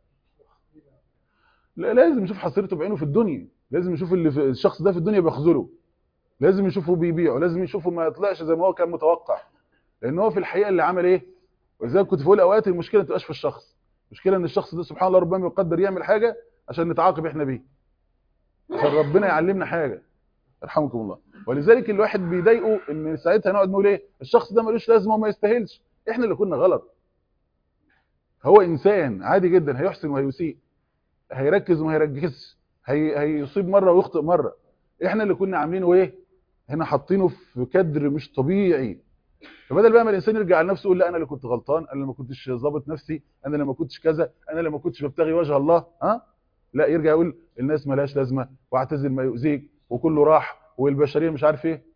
لا لازم يشوف حصيرته بعينه في الدنيا، لازم يشوف اللي في الشخص ده في الدنيا بيخذله، لازم يشوفه بيبيعه، لازم يشوفه ما يطلعش زي ما هو كان متوقع. لان هو في الحقيقه اللي عمل ايه؟ ولذلك كنت بقول اوقات المشكله ما تبقاش في الشخص، المشكله ان الشخص ده سبحان الله ربما يقدر يعمل حاجه عشان نتعاقب احنا بيه، عشان ربنا يعلمنا حاجه. يرحمكم الله. ولذلك الواحد بيضايقه ان ساعتها نقعد نقول ايه؟ الشخص ده ملوش لازمه وما يستاهلش. احنا اللي كنا غلط. هو انسان عادي جدا، هيحسن وهيسيء، هيركز وما هيركزش، هي... هيصيب مره ويخطئ مره. احنا اللي كنا عاملينه ايه؟ هنا حاطينه في كدر مش طبيعي. فبدل بقى ما الانسان يرجع لنفسه يقول لا انا اللي كنت غلطان، انا اللي ما كنتش ظابط نفسي، انا اللي ما كنتش كذا، انا اللي ما كنتش ببتغي وجه الله، ها؟ لا يرجع يقول الناس مالهاش لازمه، واعتزل ما يؤذيك، وكله راح، والبشريه مش عارف ايه.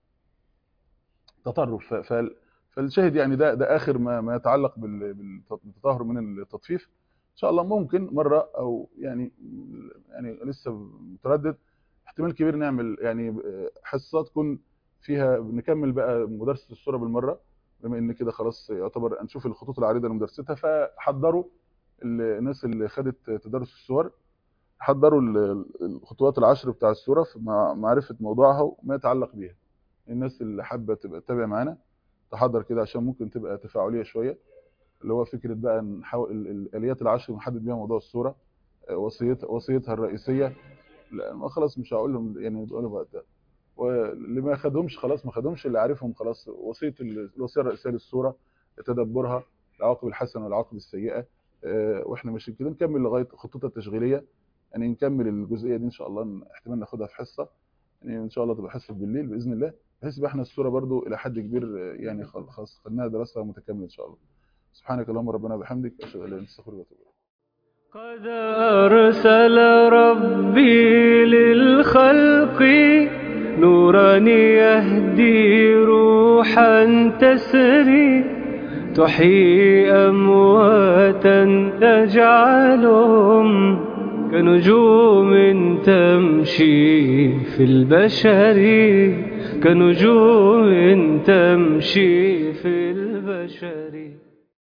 تطرف. ف... فالشاهد يعني ده ده اخر ما ما يتعلق بال... بالتطهر من التطفيف. ان شاء الله ممكن مره او يعني يعني لسه متردد، احتمال كبير نعمل يعني حصه تكون فيها نكمل بقى مدرسه السوره بالمره، بما ان كده خلاص يعتبر نشوف الخطوط العريضه لمدرستها. فحضروا الناس اللي خدت تدرس السور، حضروا الخطوات العشر بتاع السوره في معرفه موضوعها وما يتعلق بيها. الناس اللي حابه تبقى تتابع معانا تحضر كده عشان ممكن تبقى تفاعليه شويه، اللي هو فكره بقى نحاول الاليات العشر نحدد بيها موضوع السوره، وصيتها وصيتها الرئيسيه. لا ما خلاص مش هقول لهم يعني نقول وقتها، واللي ما خدهمش خلاص ما خدهمش، اللي عارفهم خلاص. وصيه الوصيه الرئيسيه للسوره تدبرها، العواقب الحسنه والعواقب السيئه. واحنا ماشيين كده نكمل لغايه خطوطها التشغيليه، يعني نكمل الجزئيه دي ان شاء الله، احتمال ناخدها في حصه، يعني ان شاء الله تبقى حصه بالليل باذن الله، بحيث يبقى احنا السوره برضو الى حد كبير يعني خلاص خدناها دراسه متكامله ان شاء الله. سبحانك اللهم ربنا وبحمدك، اشهد ان لا اله الا انت استغفرك واتوب اليك. قد أرسل ربي للخلق نورا يهدي روحا تسري، تحيي أمواتا تجعلهم كنجوم تمشي في البشر، كنجوم تمشي في البشر.